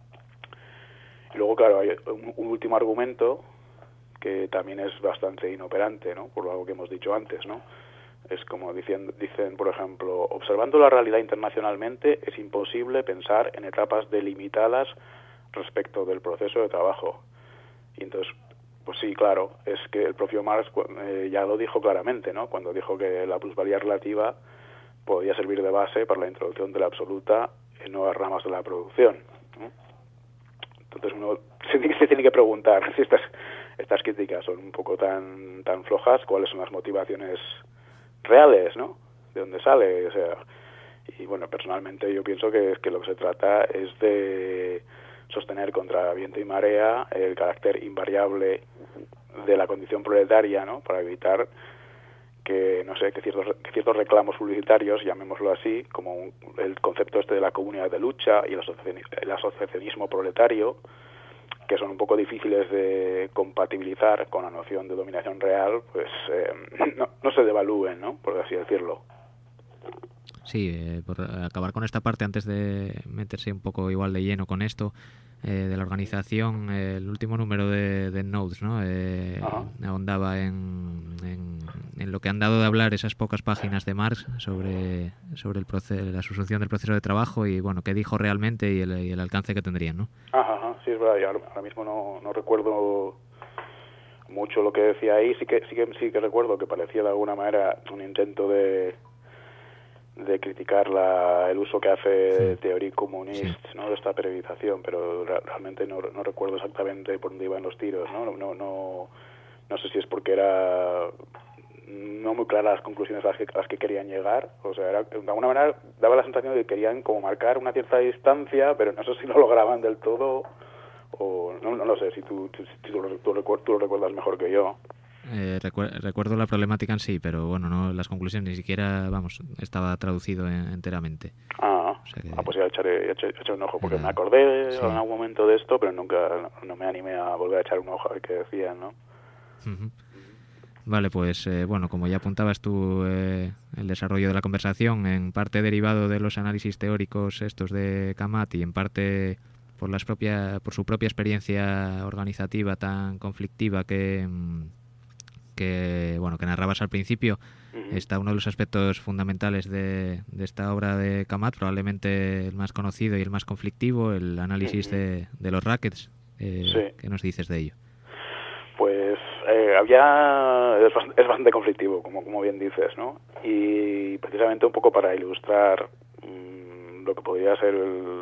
Y luego, claro, hay un último argumento que también es bastante inoperante, ¿no?, por algo que hemos dicho antes, ¿no? Es como dicen, por ejemplo, observando la realidad internacionalmente, es imposible pensar en etapas delimitadas respecto del proceso de trabajo. Y entonces, pues sí, claro, es que el propio Marx ya lo dijo claramente, ¿no?, cuando dijo que la plusvalía relativa podía servir de base para la introducción de la absoluta en nuevas ramas de la producción, ¿no? Entonces uno se tiene que preguntar si estas críticas son un poco tan flojas, cuáles son las motivaciones reales, ¿no?, de dónde sale. O sea, y bueno, personalmente yo pienso que lo que se trata es de sostener contra viento y marea el carácter invariable de la condición proletaria, ¿no?, para evitar que, no sé, que ciertos reclamos publicitarios, llamémoslo así, como el concepto este de la comunidad de lucha y el asociacionismo proletario, que son un poco difíciles de compatibilizar con la noción de dominación real, pues no se devalúen, ¿no?, por así decirlo. Sí, por acabar con esta parte, antes de meterse un poco igual de lleno con esto, de la organización, el último número de Notes, ¿no?, ahondaba en lo que han dado de hablar esas pocas páginas de Marx sobre la susunción del proceso de trabajo y, bueno, qué dijo realmente y el alcance que tendrían, ¿no? Sí, es verdad. Yo ahora mismo no recuerdo mucho lo que decía ahí. Sí que recuerdo que parecía de alguna manera un intento de criticar el uso que hace Theorie Communiste, sí, ¿no?, de esta periodización, pero realmente no recuerdo exactamente por dónde iban los tiros, ¿no? No sé si es porque era no muy claras las conclusiones a las que querían llegar. O sea, de alguna manera daba la sensación de que querían como marcar una cierta distancia, pero no sé si lo lograban del todo, o no lo sé, si tú lo recuerdas mejor que yo. Recuerdo la problemática en sí, pero bueno, no las conclusiones ni siquiera, estaba traducido enteramente. O sea que, pues ya echaré un ojo, porque me acordé en algún momento de esto, pero nunca no me animé a volver a echar un ojo a ver qué decían, ¿no? Uh-huh. Vale, pues bueno, como ya apuntabas tú, el desarrollo de la conversación, en parte derivado de los análisis teóricos estos de Kamat y en parte por su propia experiencia organizativa tan conflictiva que narrabas al principio, está uno de los aspectos fundamentales de esta obra de Kamat, probablemente el más conocido y el más conflictivo, el análisis de los rackets. Sí. ¿Qué nos dices de ello? Pues es bastante conflictivo, como bien dices, ¿no? Y precisamente un poco para ilustrar lo que podría ser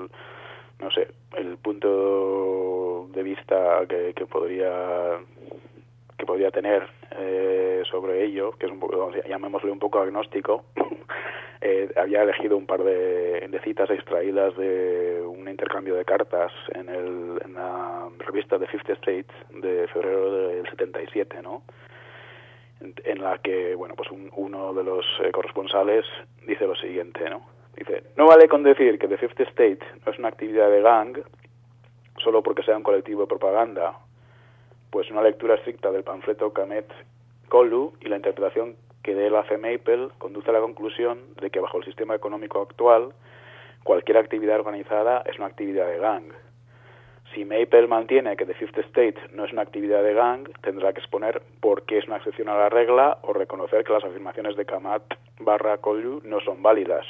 el punto de vista que podría tener sobre ello, que es un poco, llamémosle un poco agnóstico. Había elegido un par de citas extraídas de un intercambio de cartas en la revista The Fifth Estate de febrero del 77, ¿no? En la que, bueno, pues uno de los corresponsales dice lo siguiente, ¿no? Dice: no vale con decir que The Fifth Estate no es una actividad de gang solo porque sea un colectivo de propaganda, pues una lectura estricta del panfleto Kamet-Kollu y la interpretación que de él hace Maple conduce a la conclusión de que bajo el sistema económico actual cualquier actividad organizada es una actividad de gang. Si Maple mantiene que The Fifth Estate no es una actividad de gang, tendrá que exponer por qué es una excepción a la regla o reconocer que las afirmaciones de Kamat-Kollu no son válidas.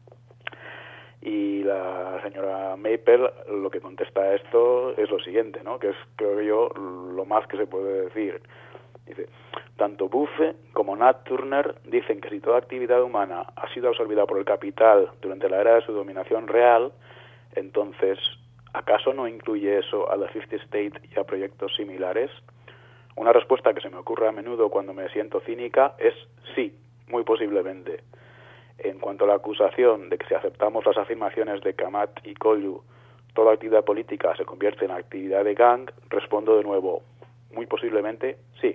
Y la señora Maple lo que contesta a esto es lo siguiente, ¿no? Que es, creo yo, lo más que se puede decir. Dice: tanto Buffe como Nat Turner dicen que si toda actividad humana ha sido absorbida por el capital durante la era de su dominación real, entonces, ¿acaso no incluye eso a The Fifth Estate y a proyectos similares? Una respuesta que se me ocurre a menudo cuando me siento cínica es sí, muy posiblemente. En cuanto a la acusación de que si aceptamos las afirmaciones de Kamat y Kollu, toda actividad política se convierte en actividad de gang, respondo de nuevo: muy posiblemente sí.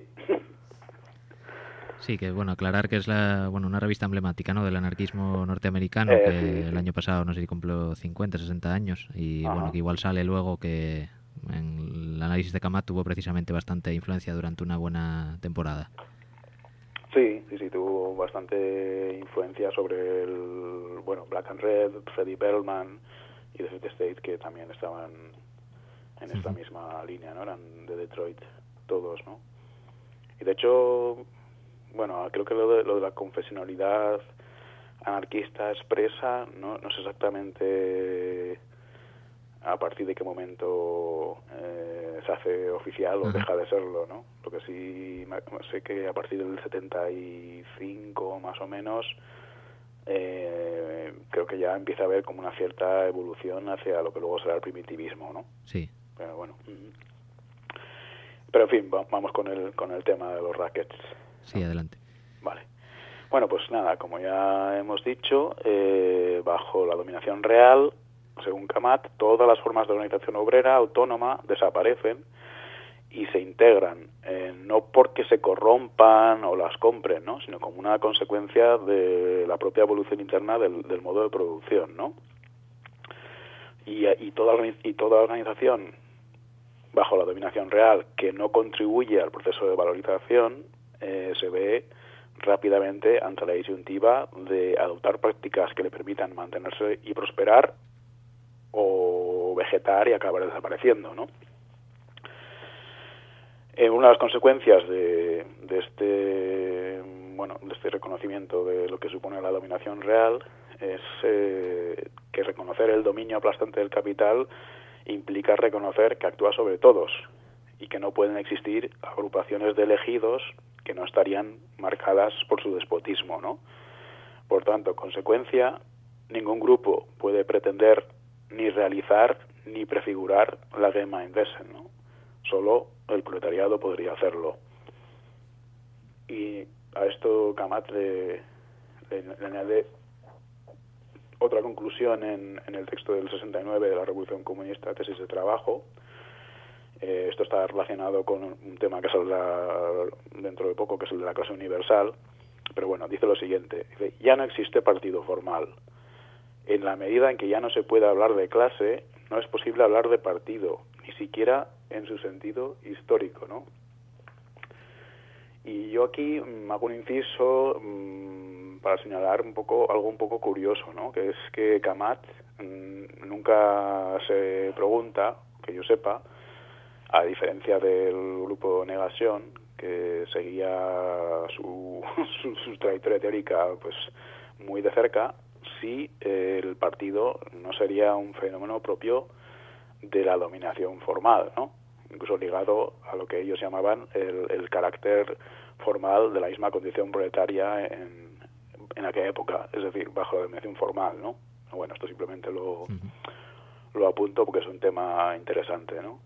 Sí, que bueno, aclarar que es una revista emblemática, ¿no?, del anarquismo norteamericano, que sí. El año pasado no sé si cumplió 50, 60 años y bueno, que igual sale luego que en el análisis de Kamat tuvo precisamente bastante influencia durante una buena temporada. Sí, tuvo bastante influencia sobre el Black and Red, Freddie Perlman y The Fifth Estate, que también estaban en esta misma línea, ¿no? Eran de Detroit todos, ¿no? Y de hecho, bueno, creo que lo de la confesionalidad anarquista expresa, no sé exactamente a partir de qué momento se hace oficial o deja de serlo, ¿no? Lo que sí sé que a partir del 75 más o menos creo que ya empieza a haber como una cierta evolución hacia lo que luego será el primitivismo, ¿no? Sí. Pero bueno. Pero en fin, vamos con el tema de los rackets. Sí, adelante. Vale. Bueno, pues nada, como ya hemos dicho, bajo la dominación real, según Kamat, todas las formas de organización obrera autónoma desaparecen y se integran, no porque se corrompan o las compren, ¿no?, sino como una consecuencia de la propia evolución interna del modo de producción, ¿no? Y toda organización bajo la dominación real que no contribuye al proceso de valorización se ve rápidamente ante la disyuntiva de adoptar prácticas que le permitan mantenerse y prosperar o vegetar y acabar desapareciendo, ¿no? Una de las consecuencias de este reconocimiento de lo que supone la dominación real es que reconocer el dominio aplastante del capital implica reconocer que actúa sobre todos y que no pueden existir agrupaciones de elegidos que no estarían marcadas por su despotismo, ¿no? Por tanto, consecuencia, ningún grupo puede pretender ni realizar ni prefigurar la Gemeinwesen, ¿no? Solo el proletariado podría hacerlo. Y a esto Kamat le añade otra conclusión en el texto del 69 de la Revolución Comunista, tesis de trabajo. Esto está relacionado con un tema que saldrá dentro de poco, que es el de la clase universal. Pero bueno, dice lo siguiente: dice, ya no existe partido formal. En la medida en que ya no se puede hablar de clase, no es posible hablar de partido, ni siquiera en su sentido histórico, ¿no? Y yo aquí hago un inciso para señalar algo un poco curioso, ¿no? Que es que Kamat nunca se pregunta, que yo sepa, a diferencia del grupo Negación, que seguía su trayectoria teórica pues muy de cerca, si el partido no sería un fenómeno propio de la dominación formal, ¿no? Incluso ligado a lo que ellos llamaban el carácter formal de la misma condición proletaria en aquella época, es decir, bajo la dominación formal, ¿no? Bueno, esto simplemente lo apunto porque es un tema interesante, ¿no?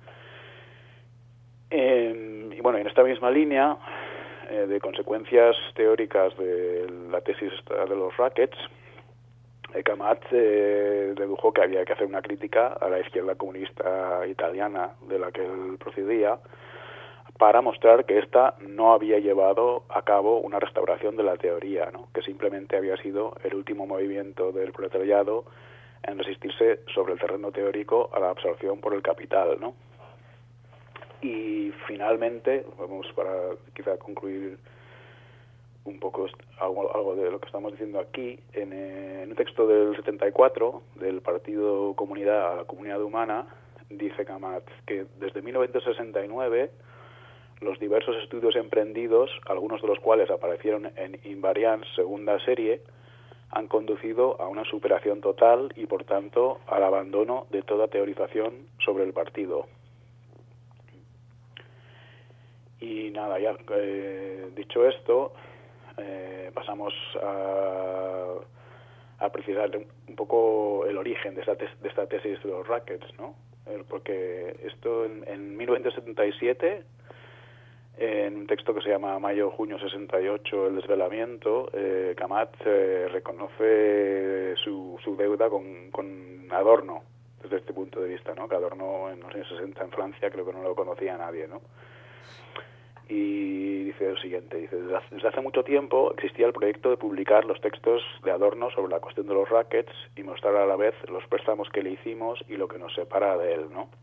Y bueno, en esta misma línea de consecuencias teóricas de la tesis de los rackets, Kamat dedujo que había que hacer una crítica a la izquierda comunista italiana de la que él procedía para mostrar que ésta no había llevado a cabo una restauración de la teoría, ¿no? Que simplemente había sido el último movimiento del proletariado en resistirse sobre el terreno teórico a la absorción por el capital, ¿no? Y finalmente, vamos para quizá concluir un poco algo de lo que estamos diciendo aquí, en un texto del 74 del Partido Comunidad a la Comunidad Humana, dice Kamat que desde 1969 los diversos estudios emprendidos, algunos de los cuales aparecieron en Invariants segunda serie, han conducido a una superación total y, por tanto, al abandono de toda teorización sobre el partido. Y nada, ya dicho esto, pasamos a precisar un poco el origen de esta tesis de los rackets, ¿no? Porque esto en 1977, en un texto que se llama Mayo-Junio 68, el desvelamiento, Kamat reconoce su deuda con Adorno, desde este punto de vista, ¿no? Que Adorno en los años 60 en Francia creo que no lo conocía nadie, ¿no? Y dice lo siguiente, dice: desde hace mucho tiempo existía el proyecto de publicar los textos de Adorno sobre la cuestión de los rackets y mostrar a la vez los préstamos que le hicimos y lo que nos separa de él, ¿no?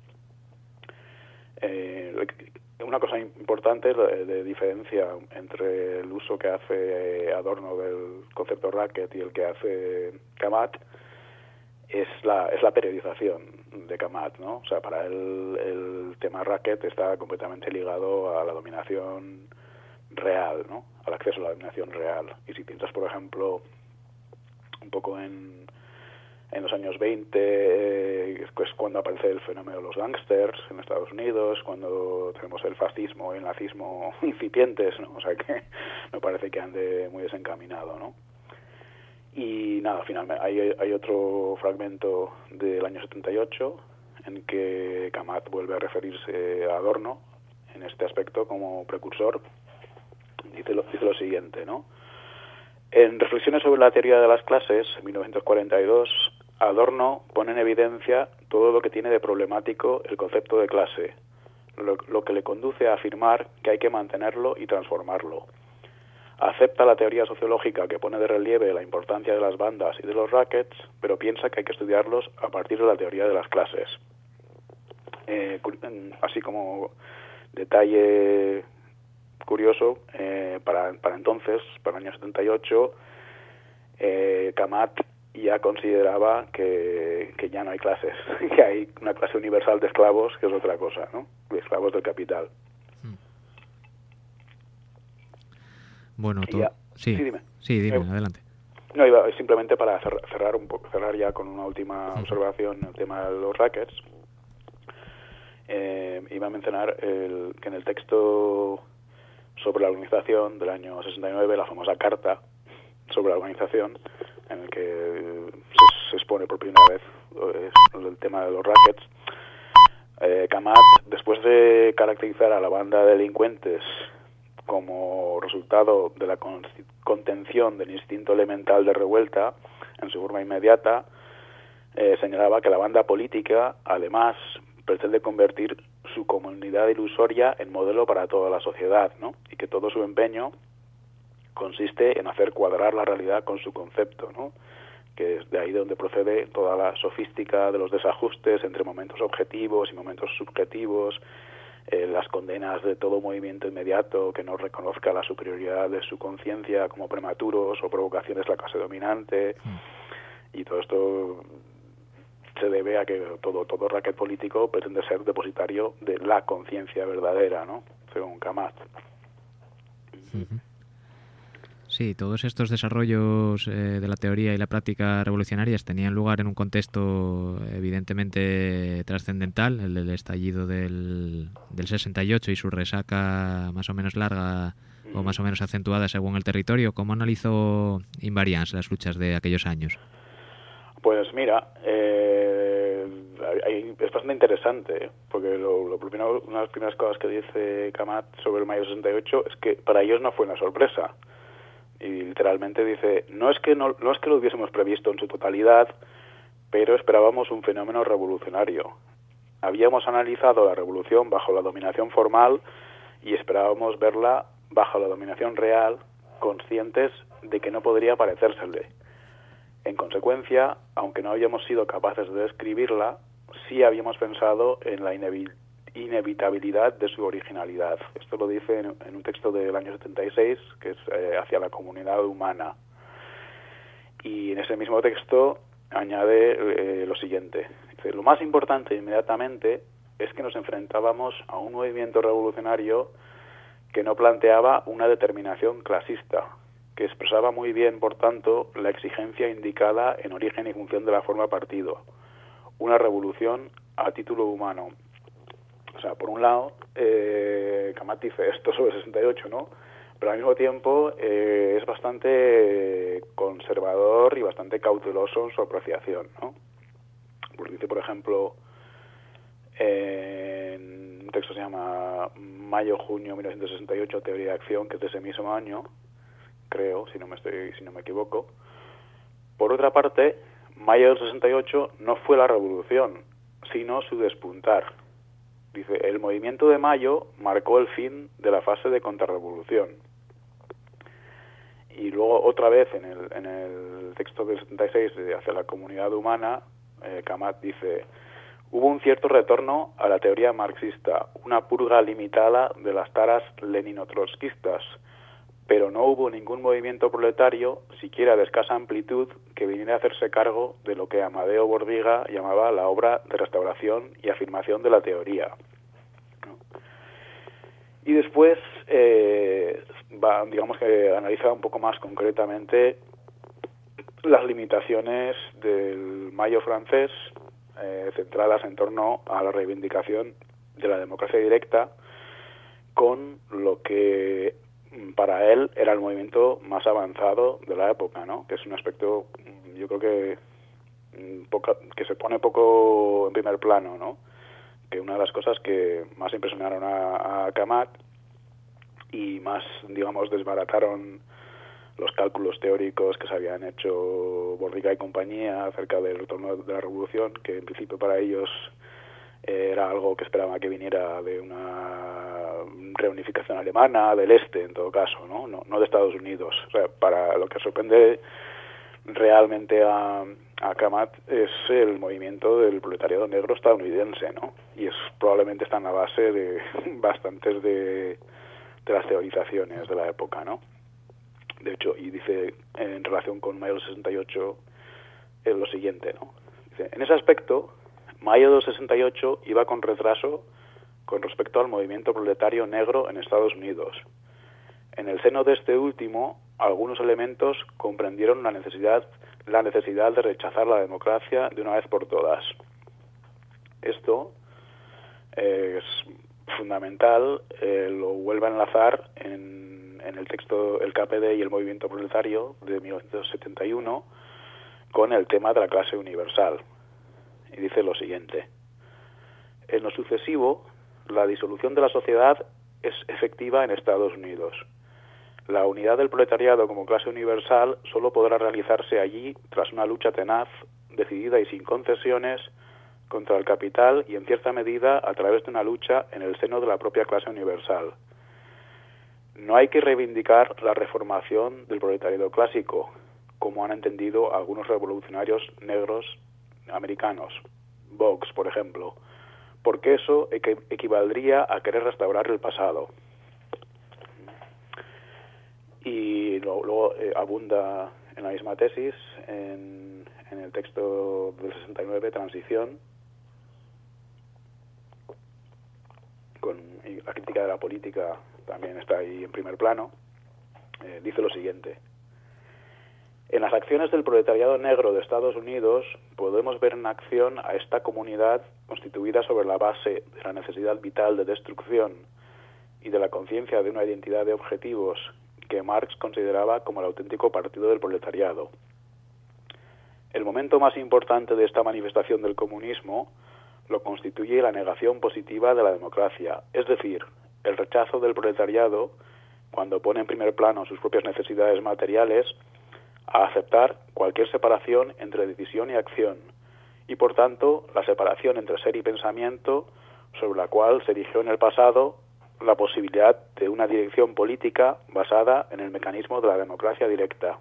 Una cosa importante de diferencia entre el uso que hace Adorno del concepto racket y el que hace Kamat es la periodización de Kamat, ¿no? O sea, para él el tema racket está completamente ligado a la dominación real, ¿no? Al acceso a la dominación real. Y si piensas, por ejemplo, un poco en los años 20, pues cuando aparece el fenómeno de los gángsters en Estados Unidos, cuando tenemos el fascismo y el nazismo incipientes, ¿no? O sea que me parece que ande muy desencaminado, ¿no? Y nada, finalmente hay otro fragmento del año 78 en que Kamat vuelve a referirse a Adorno en este aspecto como precursor. Dice lo siguiente, ¿no? En Reflexiones sobre la teoría de las clases, 1942, Adorno pone en evidencia todo lo que tiene de problemático el concepto de clase, lo que le conduce a afirmar que hay que mantenerlo y transformarlo. Acepta la teoría sociológica que pone de relieve la importancia de las bandas y de los rackets, pero piensa que hay que estudiarlos a partir de la teoría de las clases. Así como detalle curioso, para entonces, para el año 78, Kamat ya consideraba que ya no hay clases, que hay una clase universal de esclavos, que es otra cosa, ¿no? De esclavos del capital. Bueno, sí, dime. Sí, dime, adelante. No, iba simplemente para cerrar ya con una última observación el tema de los rackets. Iba a mencionar que en el texto sobre la organización del año 69, la famosa carta sobre la organización, en el que se expone por primera vez el tema de los rackets, Kamat, después de caracterizar a la banda de delincuentes como resultado de la contención del instinto elemental de revuelta en su forma inmediata, señalaba que la banda política, además, pretende convertir su comunidad ilusoria en modelo para toda la sociedad, ¿no? Y que todo su empeño consiste en hacer cuadrar la realidad con su concepto, ¿no? Que es de ahí de donde procede toda la sofística de los desajustes entre momentos objetivos y momentos subjetivos, las condenas de todo movimiento inmediato que no reconozca la superioridad de su conciencia como prematuros o provocaciones de la clase dominante. Y todo esto se debe a que todo raquet político pretende ser depositario de la conciencia verdadera, ¿no? Según Kamat. Sí, todos estos desarrollos de la teoría y la práctica revolucionarias tenían lugar en un contexto evidentemente trascendental, el del estallido del 68 y su resaca más o menos larga o más o menos acentuada según el territorio. ¿Cómo analizó Invariance las luchas de aquellos años? Pues mira, es bastante interesante, porque lo primero, una de las primeras cosas que dice Kamat sobre el mayo 68 es que para ellos no fue una sorpresa. Y literalmente dice, no es que lo hubiésemos previsto en su totalidad, pero esperábamos un fenómeno revolucionario. Habíamos analizado la revolución bajo la dominación formal y esperábamos verla bajo la dominación real, conscientes de que no podría parecérsele. En consecuencia, aunque no habíamos sido capaces de describirla, sí habíamos pensado en la inevitabilidad de su originalidad. Esto lo dice en un texto del año 76, que es hacia la comunidad humana. Y en ese mismo texto añade lo siguiente. Dice, lo más importante inmediatamente es que nos enfrentábamos a un movimiento revolucionario que no planteaba una determinación clasista, que expresaba muy bien, por tanto, la exigencia indicada en origen y función de la forma partido. Una revolución a título humano. O sea, por un lado, Kamat dice esto sobre el 68, ¿no? Pero al mismo tiempo es bastante conservador y bastante cauteloso en su apreciación, ¿no? Pues dice, por ejemplo, en un texto que se llama Mayo-Junio 1968, Teoría de Acción, que es de ese mismo año, creo, si no me equivoco. Por otra parte, mayo del 68 no fue la revolución, sino su despuntar. Dice, el movimiento de mayo marcó el fin de la fase de contrarrevolución. Y luego otra vez en el texto del 76 hacia la comunidad humana, Kamat dice, hubo un cierto retorno a la teoría marxista, una purga limitada de las taras lenino-trotskistas, pero no hubo ningún movimiento proletario, siquiera de escasa amplitud, que viniera a hacerse cargo de lo que Amadeo Bordiga llamaba la obra de restauración y afirmación de la teoría. Y después, digamos que analiza un poco más concretamente las limitaciones del Mayo francés, centradas en torno a la reivindicación de la democracia directa, con lo que para él era el movimiento más avanzado de la época, ¿no? Que es un aspecto, yo creo que se pone poco en primer plano, ¿no? Que una de las cosas que más impresionaron a Kamat y más, digamos, desbarataron los cálculos teóricos que se habían hecho Bordiga y compañía acerca del retorno de la revolución, que en principio para ellos era algo que esperaban que viniera de una reunificación alemana, del este en todo caso, no de Estados Unidos. O sea, para lo que sorprende realmente a Kamat es el movimiento del proletariado negro estadounidense, ¿no? Y es probablemente está en la base de bastantes de las teorizaciones de la época, ¿no? De hecho, y dice en relación con mayo del 68 es lo siguiente, ¿no? Dice, en ese aspecto, mayo del 68 iba con retraso con respecto al movimiento proletario negro en Estados Unidos. En el seno de este último, algunos elementos comprendieron la necesidad de rechazar la democracia de una vez por todas. Esto es fundamental, lo vuelve a enlazar en el texto El KPD y el movimiento proletario de 1971 con el tema de la clase universal. Y dice lo siguiente: en lo sucesivo, la disolución de la sociedad es efectiva en Estados Unidos. La unidad del proletariado como clase universal solo podrá realizarse allí tras una lucha tenaz, decidida y sin concesiones contra el capital y en cierta medida a través de una lucha en el seno de la propia clase universal. No hay que reivindicar la reformación del proletariado clásico, como han entendido algunos revolucionarios negros americanos, Vox, por ejemplo, porque eso equivaldría a querer restaurar el pasado. Y luego abunda en la misma tesis, en el texto del 69, Transición, y la crítica de la política también está ahí en primer plano. Dice lo siguiente: en las acciones del proletariado negro de Estados Unidos podemos ver en acción a esta comunidad constituida sobre la base de la necesidad vital de destrucción y de la conciencia de una identidad de objetivos que Marx consideraba como el auténtico partido del proletariado. El momento más importante de esta manifestación del comunismo lo constituye la negación positiva de la democracia, es decir, el rechazo del proletariado, cuando pone en primer plano sus propias necesidades materiales, a aceptar cualquier separación entre decisión y acción, y por tanto la separación entre ser y pensamiento, sobre la cual se erigió en el pasado la posibilidad de una dirección política basada en el mecanismo de la democracia directa.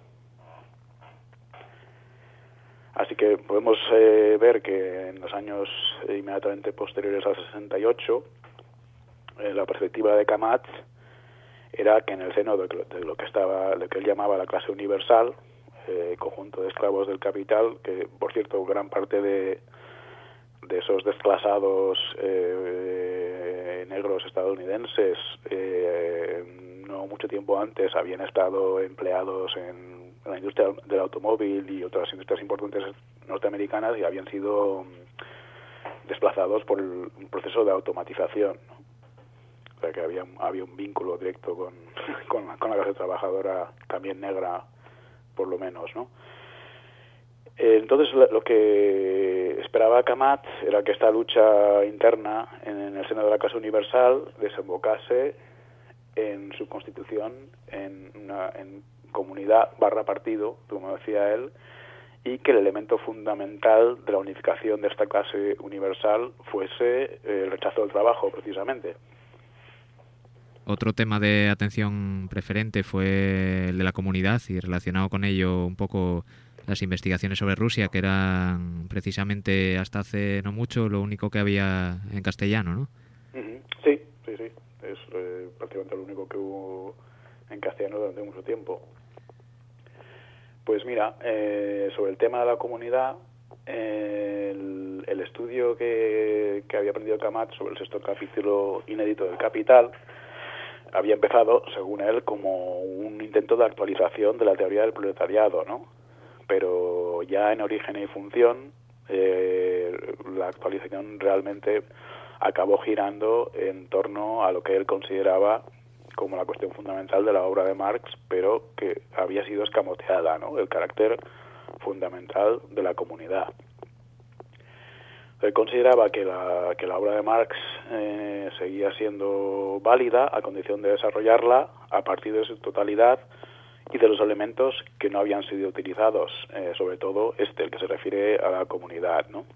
Así que podemos ver que en los años inmediatamente posteriores al 68, la perspectiva de Kamat era que en el seno de lo que él llamaba la clase universal, conjunto de esclavos del capital, que por cierto gran parte de esos desclasados negros estadounidenses no mucho tiempo antes habían estado empleados en la industria del automóvil y otras industrias importantes norteamericanas y habían sido desplazados por el proceso de automatización, ¿no? O sea que había un vínculo directo con la clase trabajadora también negra, por lo menos, ¿no? Entonces lo que esperaba Kamat era que esta lucha interna en el seno de la clase universal desembocase en su constitución en comunidad / partido, como decía él, y que el elemento fundamental de la unificación de esta clase universal fuese el rechazo del trabajo, precisamente. Otro tema de atención preferente fue el de la comunidad y relacionado con ello un poco las investigaciones sobre Rusia, que eran precisamente hasta hace no mucho lo único que había en castellano, ¿no? Sí. Es prácticamente lo único que hubo en castellano durante mucho tiempo. Pues mira, sobre el tema de la comunidad, el estudio que había aprendido Kamat sobre el sexto capítulo inédito del Capital había empezado, según él, como un intento de actualización de la teoría del proletariado, ¿no? Pero ya en Origen y Función, la actualización realmente acabó girando en torno a lo que él consideraba como la cuestión fundamental de la obra de Marx, pero que había sido escamoteada, ¿no? El carácter fundamental de la comunidad. Él consideraba que la obra de Marx seguía siendo válida a condición de desarrollarla a partir de su totalidad y de los elementos que no habían sido utilizados, sobre todo el que se refiere a la comunidad, ¿no?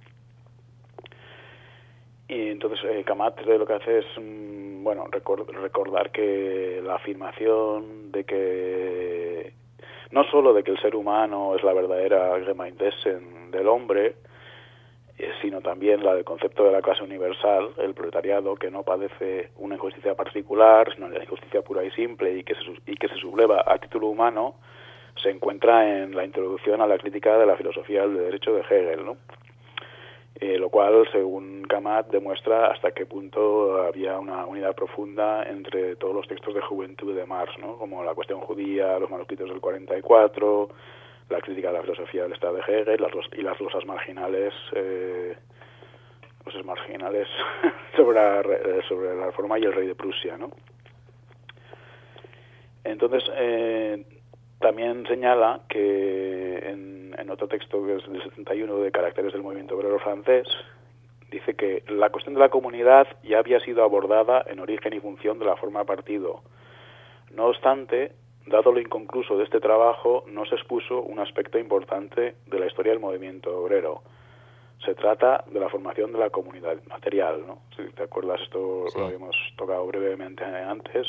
Y entonces Kamat lo que hace es recordar que la afirmación de que no solo de que el ser humano es la verdadera Gemeinwesen del hombre, sino también la del concepto de la clase universal, el proletariado, que no padece una injusticia particular, sino la injusticia pura y simple y que se subleva a título humano, se encuentra en la introducción a la crítica de la filosofía del derecho de Hegel, ¿no? Lo cual, según Kamat, demuestra hasta qué punto había una unidad profunda entre todos los textos de juventud de Marx, ¿no? Como la cuestión judía, los manuscritos del 44, la crítica de la filosofía del Estado de Hegel y las losas marginales, sobre la Reforma y el rey de Prusia, ¿no? Entonces, también señala que en otro texto que es del 71 de Caracteres del Movimiento Obrero Francés, dice que la cuestión de la comunidad ya había sido abordada en Origen y Función de la Forma Partido. No obstante, dado lo inconcluso de este trabajo, no se expuso un aspecto importante de la historia del movimiento obrero. Se trata de la formación de la comunidad material, ¿no? Si te acuerdas, esto sí. Lo habíamos tocado brevemente antes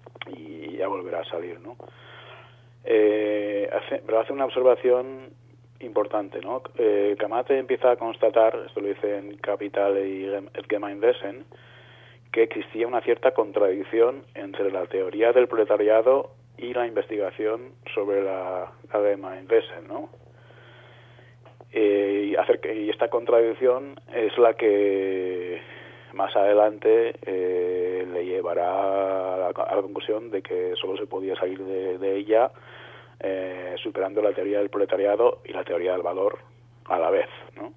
y ya volverá a salir, ¿no? Pero hace una observación importante, ¿no? Kamat empieza a constatar, esto lo dice en Capital y Gemeinwesen, que existía una cierta contradicción entre la teoría del proletariado y la investigación sobre la Gemeinwesen, ¿no? Y esta contradicción es la que más adelante le llevará a la conclusión de que solo se podía salir de ella superando la teoría del proletariado y la teoría del valor a la vez, ¿no?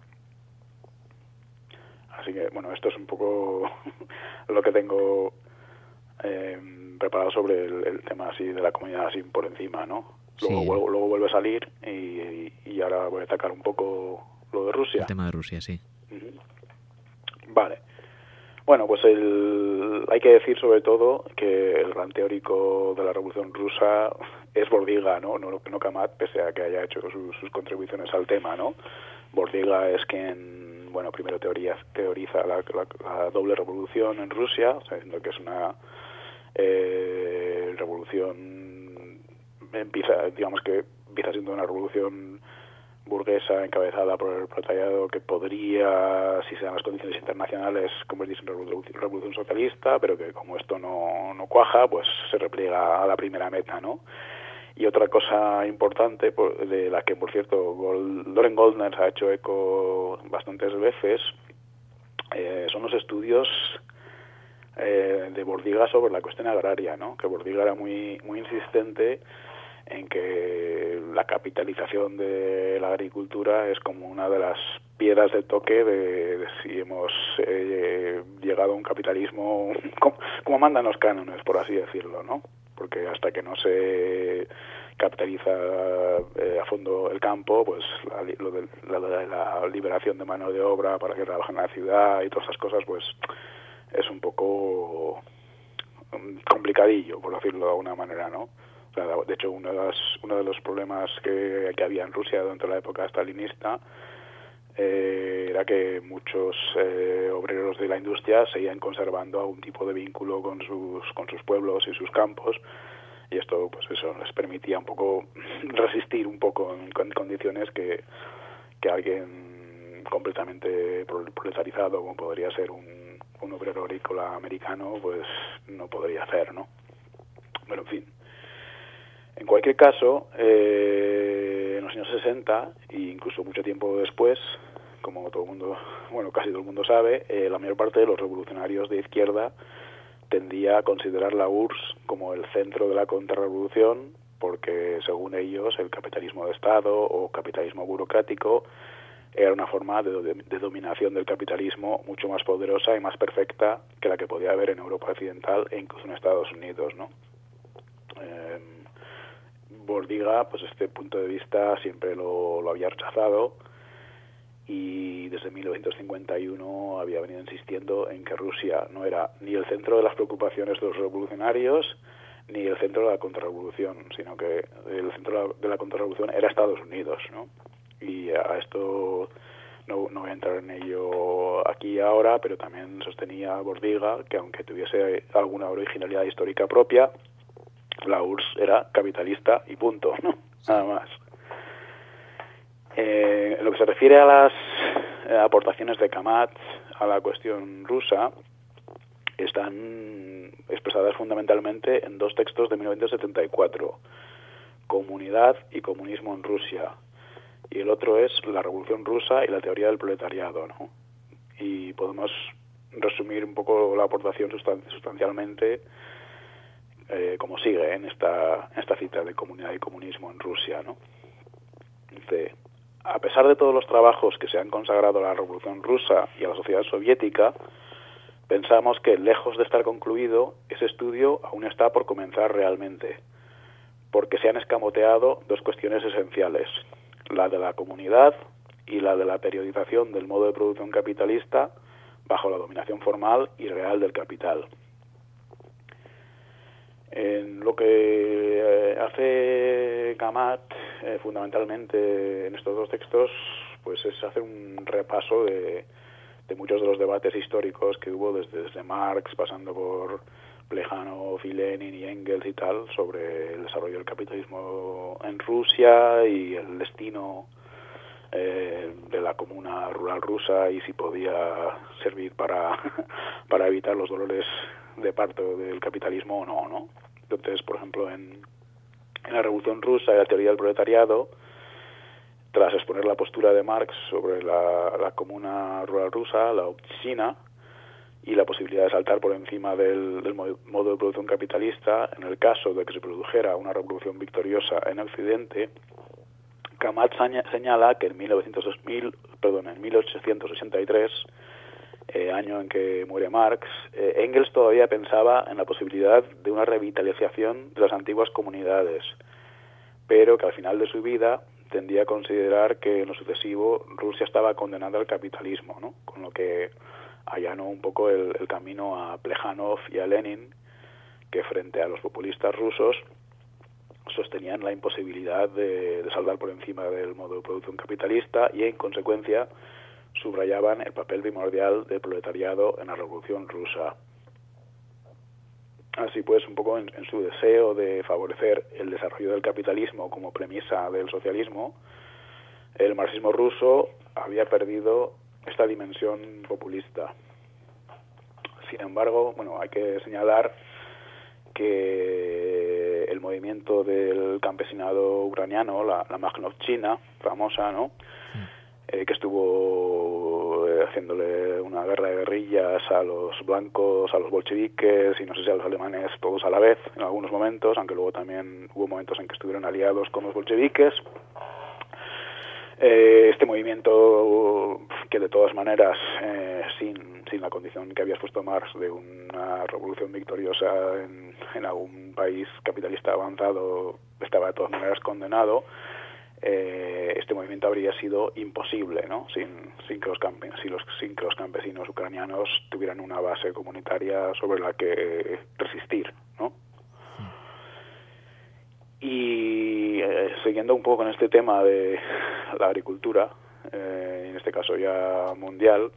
Así que, bueno, esto es un poco lo que tengo preparado sobre el tema así de la comunidad así por encima, ¿no? Luego vuelve a salir y ahora voy a atacar un poco lo de Rusia. El tema de Rusia, sí. Vale. Bueno, pues hay que decir sobre todo que el gran teórico de la Revolución Rusa es Bordiga, ¿no? No Kamat, pese a que haya hecho sus contribuciones al tema, ¿no? Bordiga es quien, bueno, primero teoriza la doble revolución en Rusia, o sea, diciendo que es una revolución, empieza siendo una revolución burguesa encabezada por el proletariado que podría, si se dan las condiciones internacionales, convertirse en revolución socialista, pero que como esto no cuaja, pues se repliega a la primera meta, ¿no? Y otra cosa importante, de la que, por cierto, Loren Goldner ha hecho eco bastantes veces, son los estudios de Bordiga sobre la cuestión agraria, ¿no? Que Bordiga era muy insistente en que la capitalización de la agricultura es como una de las piedras de toque de si hemos llegado a un capitalismo como mandan los cánones, por así decirlo, ¿no? Porque hasta que no se capitaliza a fondo el campo, pues la liberación de mano de obra para que trabajen en la ciudad y todas esas cosas, pues es un poco complicadillo, por decirlo de alguna manera, ¿no? De hecho, uno de los problemas que había en Rusia durante la época stalinista era que muchos obreros de la industria seguían conservando algún tipo de vínculo con sus pueblos y sus campos, y esto, pues eso, les permitía un poco resistir un poco en condiciones que alguien completamente proletarizado, como podría ser un obrero agrícola americano, pues no podría hacer, ¿no? Bueno, en fin. En cualquier caso, en los años 60, e incluso mucho tiempo después, como todo el mundo, bueno, casi todo el mundo sabe, la mayor parte de los revolucionarios de izquierda tendía a considerar la URSS como el centro de la contrarrevolución, porque según ellos el capitalismo de Estado o capitalismo burocrático era una forma de dominación del capitalismo mucho más poderosa y más perfecta que la que podía haber en Europa Occidental e incluso en Estados Unidos, ¿no? Bordiga, pues este punto de vista siempre lo había rechazado y desde 1951 había venido insistiendo en que Rusia no era ni el centro de las preocupaciones de los revolucionarios ni el centro de la contrarrevolución, sino que el centro de la contrarrevolución era Estados Unidos, ¿no? Y a esto no voy a entrar en ello aquí ahora, pero también sostenía Bordiga que aunque tuviese alguna originalidad histórica propia, la URSS era capitalista y punto, ¿no? Nada más. En lo que se refiere a las aportaciones de Kamat a la cuestión rusa, están expresadas fundamentalmente en dos textos de 1974, Comunidad y Comunismo en Rusia, y el otro es La Revolución Rusa y la teoría del proletariado, ¿no? Y podemos resumir un poco la aportación sustancialmente como sigue en esta cita de Comunidad y Comunismo en Rusia, ¿no? Dice: a pesar de todos los trabajos que se han consagrado a la Revolución Rusa y a la sociedad soviética, pensamos que, lejos de estar concluido, ese estudio aún está por comenzar realmente, porque se han escamoteado dos cuestiones esenciales, la de la comunidad y la de la periodización del modo de producción capitalista bajo la dominación formal y real del capital. En lo que hace Kamat fundamentalmente en estos dos textos, pues es hacer un repaso de muchos de los debates históricos que hubo desde Marx, pasando por Plejánov y Lenin y Engels y tal, sobre el desarrollo del capitalismo en Rusia y el destino de la comuna rural rusa y si podía servir para evitar los dolores de parto del capitalismo o no, ¿no? Entonces, por ejemplo, en la Revolución Rusa y la teoría del proletariado, tras exponer la postura de Marx sobre la comuna rural rusa, la obchina, y la posibilidad de saltar por encima del modo de producción capitalista, en el caso de que se produjera una revolución victoriosa en Occidente, Kamat señala que en 1883, año en que muere Marx, Engels todavía pensaba en la posibilidad de una revitalización de las antiguas comunidades, pero que al final de su vida tendía a considerar que en lo sucesivo Rusia estaba condenada al capitalismo, ¿no? Con lo que allanó un poco el camino a Plejánov y a Lenin, que frente a los populistas rusos sostenían la imposibilidad de saltar por encima del modo de producción capitalista y, en consecuencia, subrayaban el papel primordial del proletariado en la Revolución Rusa. Así pues, un poco en su deseo de favorecer el desarrollo del capitalismo como premisa del socialismo, el marxismo ruso había perdido esta dimensión populista. Sin embargo, bueno, hay que señalar que el movimiento del campesinado ucraniano, la Magnovchina, famosa, ¿no? Que estuvo haciéndole una guerra de guerrillas a los blancos, a los bolcheviques y no sé si a los alemanes, todos a la vez en algunos momentos, aunque luego también hubo momentos en que estuvieron aliados con los bolcheviques. Este movimiento, que de todas maneras, sin la condición que había expuesto Marx de una revolución victoriosa en algún país capitalista avanzado, estaba de todas maneras condenado. Este movimiento habría sido imposible, ¿no? sin que los campesinos ucranianos tuvieran una base comunitaria sobre la que resistir, ¿no? Y siguiendo un poco con este tema de la agricultura, en este caso ya mundial,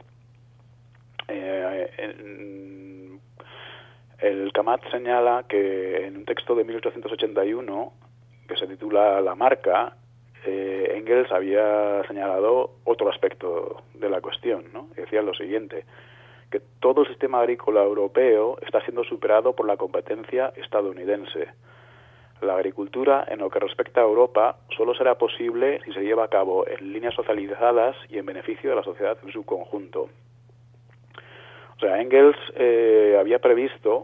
el Kamat señala que en un texto de 1881 que se titula La marca, Engels había señalado otro aspecto de la cuestión, ¿no? Decía lo siguiente, que todo el sistema agrícola europeo está siendo superado por la competencia estadounidense. La agricultura, en lo que respecta a Europa, solo será posible si se lleva a cabo en líneas socializadas y en beneficio de la sociedad en su conjunto. O sea, Engels había previsto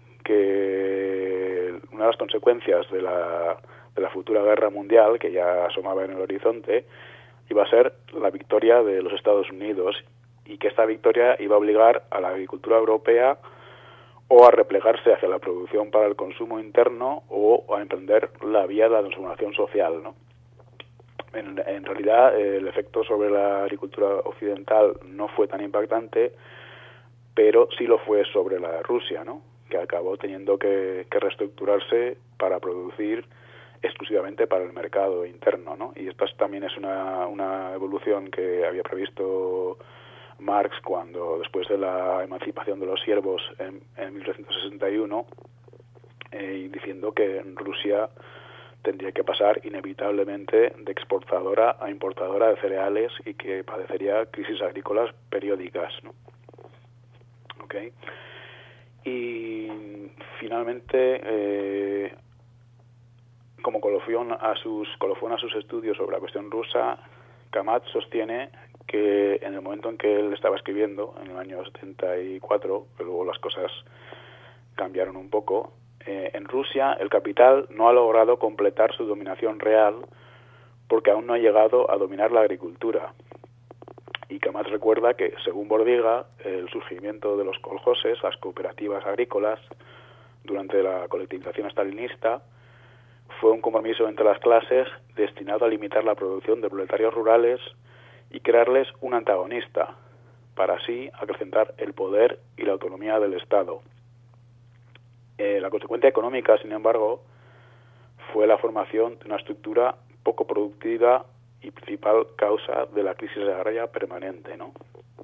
que una de las consecuencias de la futura guerra mundial, que ya asomaba en el horizonte, iba a ser la victoria de los Estados Unidos, y que esta victoria iba a obligar a la agricultura europea o a replegarse hacia la producción para el consumo interno o a emprender la vía de la transformación social, ¿no? En realidad, el efecto sobre la agricultura occidental no fue tan impactante, pero sí lo fue sobre la de Rusia, ¿no? Que acabó teniendo que reestructurarse para producir exclusivamente para el mercado interno, ¿no? Y esto también es una evolución que había previsto Marx cuando, después de la emancipación de los siervos en 1861, diciendo que Rusia tendría que pasar inevitablemente de exportadora a importadora de cereales y que padecería crisis agrícolas periódicas, ¿no? Okay. Y finalmente, como colofón a sus estudios sobre la cuestión rusa, Kamat sostiene que en el momento en que él estaba escribiendo, en el año 74, que luego las cosas cambiaron un poco, en Rusia el capital no ha logrado completar su dominación real porque aún no ha llegado a dominar la agricultura. Y Kamat recuerda que, según Bordiga, el surgimiento de los koljoses, las cooperativas agrícolas, durante la colectivización stalinista, fue un compromiso entre las clases destinado a limitar la producción de proletarios rurales y crearles un antagonista, para así acrecentar el poder y la autonomía del Estado. La consecuencia económica, sin embargo, fue la formación de una estructura poco productiva y principal causa de la crisis agraria permanente, ¿no?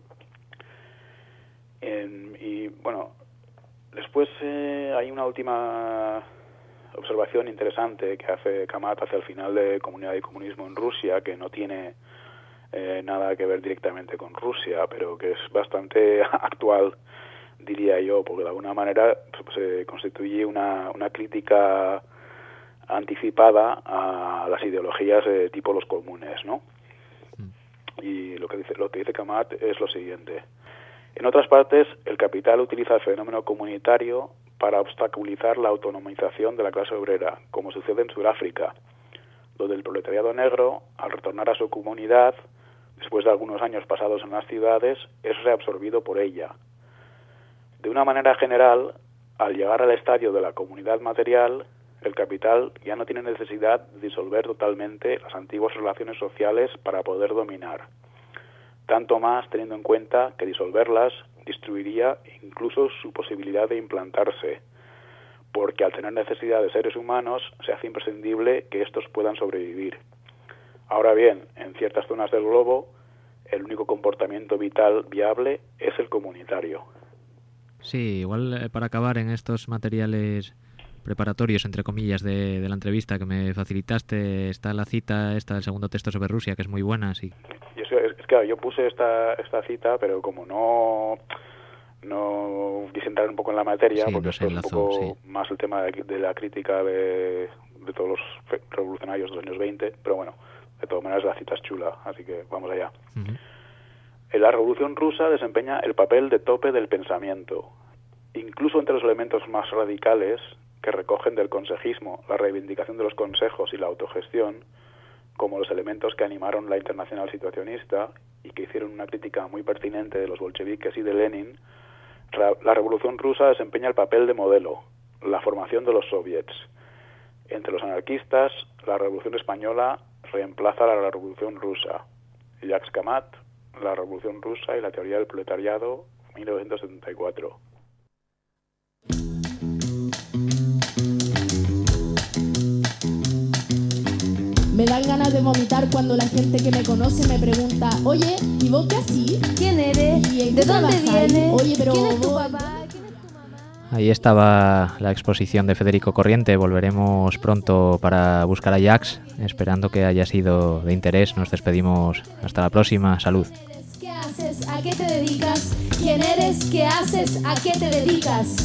Y bueno, después hay una última observación interesante que hace Kamat hacia el final de Comunidad y Comunismo en Rusia, que no tiene nada que ver directamente con Rusia, pero que es bastante actual, diría yo, porque de alguna manera se constituye una crítica anticipada a las ideologías de tipo los comunes, ¿no? Y lo que dice Kamat es lo siguiente: en otras partes, el capital utiliza el fenómeno comunitario para obstaculizar la autonomización de la clase obrera, como sucede en Sudáfrica, donde el proletariado negro, al retornar a su comunidad, después de algunos años pasados en las ciudades, es reabsorbido por ella. De una manera general, al llegar al estadio de la comunidad material, el capital ya no tiene necesidad de disolver totalmente las antiguas relaciones sociales para poder dominar. Tanto más teniendo en cuenta que disolverlas destruiría incluso su posibilidad de implantarse, porque al tener necesidad de seres humanos se hace imprescindible que estos puedan sobrevivir. Ahora bien, en ciertas zonas del globo, el único comportamiento vital viable es el comunitario. Sí, igual para acabar en estos materiales preparatorios, entre comillas, de la entrevista que me facilitaste, está la cita esta del segundo texto sobre Rusia, que es muy buena, sí. Y es claro, yo puse esta cita, pero como no quise entrar un poco en la materia, sí, porque esto es un poco más el tema de la crítica de todos los revolucionarios de los años 20, pero bueno, de todas maneras la cita es chula, así que vamos allá. La Revolución Rusa desempeña el papel de tope del pensamiento, incluso entre los elementos más radicales que recogen del consejismo, la reivindicación de los consejos y la autogestión, como los elementos que animaron la Internacional Situacionista y que hicieron una crítica muy pertinente de los bolcheviques y de Lenin. La Revolución Rusa desempeña el papel de modelo, la formación de los soviets. Entre los anarquistas, la Revolución Española reemplaza a la Revolución Rusa. Jacques Kamat, La Revolución Rusa y la teoría del proletariado, 1974. Me dan ganas de vomitar cuando la gente que me conoce me pregunta: oye, ¿y vos qué así? ¿Quién eres? ¿De dónde vienes? Oye, pero ¿quién es tu papá? Ahí estaba la exposición de Federico Corriente. Volveremos pronto para buscar a Jacques, esperando que haya sido de interés. Nos despedimos. Hasta la próxima. Salud. ¿Qué haces? ¿A qué te dedicas? ¿Quién eres? ¿Qué haces? ¿A qué te dedicas?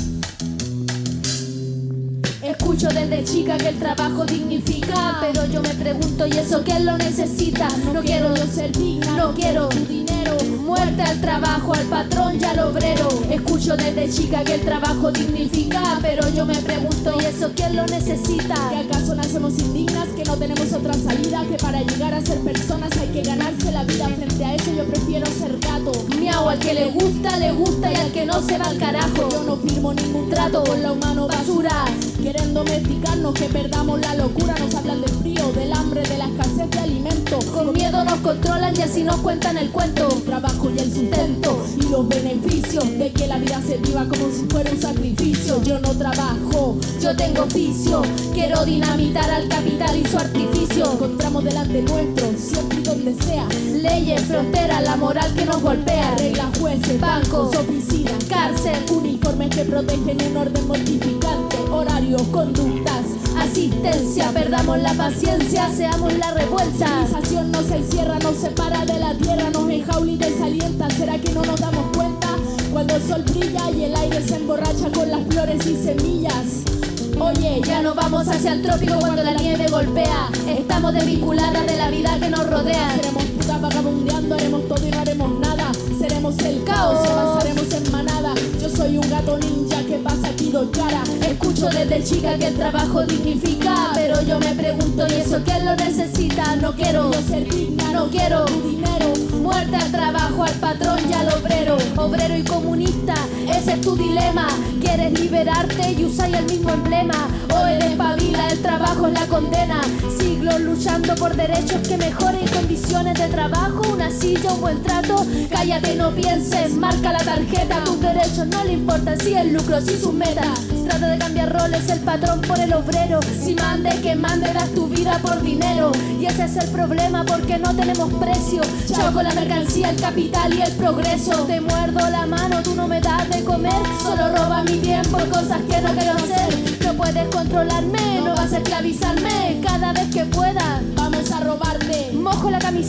Escucho desde chica que el trabajo dignifica, pero yo me pregunto, ¿y eso quién lo necesita? No quiero yo ser digna, no quiero tu dinero. Muerte al trabajo, al patrón y al obrero. Escucho desde chica que el trabajo dignifica, pero yo me pregunto, ¿y eso quién lo necesita? ¿Que acaso nacemos indignas, que no tenemos otra salida? Que para llegar a ser personas hay que ganarse la vida. Frente a eso yo prefiero ser gato. Miau, al que le gusta, y al que no se va al carajo. Yo no firmo ningún trato con la humano basura. Quieren domesticarnos, que perdamos la locura. Nos hablan del frío, del hambre, de la escasez de alimentos. Con miedo nos controlan y así nos cuentan el cuento. El trabajo y el sustento y los beneficios de que la vida se viva como si fuera un sacrificio. Yo no trabajo, yo tengo oficio. Quiero dinamitar al capital y su artificio. Encontramos delante nuestro, siempre y donde sea, leyes, fronteras, la moral que nos golpea. Reglas, jueces, bancos, oficinas, cárcel, uniformes que protegen en orden mortificante. Horarios, conductas, asistencia, perdamos la paciencia, seamos la revuelta. La civilización nos encierra, nos separa de la tierra, nos enjaula y desalienta. ¿Será que no nos damos cuenta? Cuando el sol brilla y el aire se emborracha con las flores y semillas. Oye, ya no vamos hacia el trópico cuando la nieve golpea. Estamos desvinculadas de la vida que nos rodea. Seremos putas vagabundeando, haremos todo y no haremos nada. Seremos el caos, avanzaremos en manada. Yo soy un gato ninja que pasa tiro cara. Escucho desde chica que el trabajo dignifica, pero yo me pregunto, ¿y eso quién lo necesita? No quiero yo ser digna, no quiero tu dinero. Muerte al trabajo, al patrón y al obrero. Obrero y comunista, ese es tu dilema. ¿Quieres liberarte y usar el mismo emblema? O eres pavila, el trabajo es la condena. Siglos luchando por derechos que mejoren condiciones de trabajo, una silla, un buen trato. Cállate, no pienses, marca la tarjeta. Tus derechos no le importan, si el lucro, si sus metas. Trata de cambiar roles, el patrón por el obrero. Si mande, que mande, das tu vida por dinero. Y ese es el problema, porque no tenemos precio. Chao con la mercancía, el capital y el progreso. Te muerdo la mano, tú no me das de comer. Solo robas mi tiempo, cosas que no quiero hacer. No puedes controlarme, no vas a esclavizarme. Cada vez que pueda, vamos a robarte. Mojo la camiseta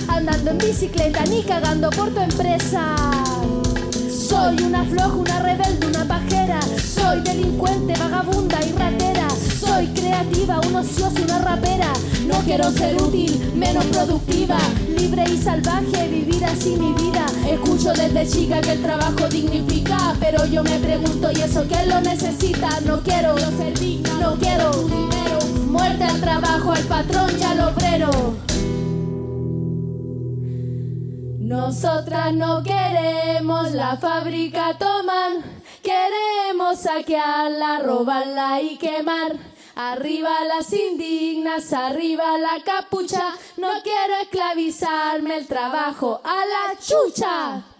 andando en bicicleta ni cagando por tu empresa. Soy una floja, una rebelde, una pajera. Soy delincuente, vagabunda y ratera. Soy creativa, un ocioso, una rapera. No quiero ser útil, menos productiva. Libre y salvaje, vivir así mi vida. Escucho desde chica que el trabajo dignifica, pero yo me pregunto, ¿y eso quién lo necesita? No quiero ser digna, no quiero tu dinero. Muerte al trabajo, al patrón y al obrero. Nosotras no queremos la fábrica tomar, queremos saquearla, robarla y quemar. Arriba las indignas, arriba la capucha, no quiero esclavizarme, el trabajo a la chucha.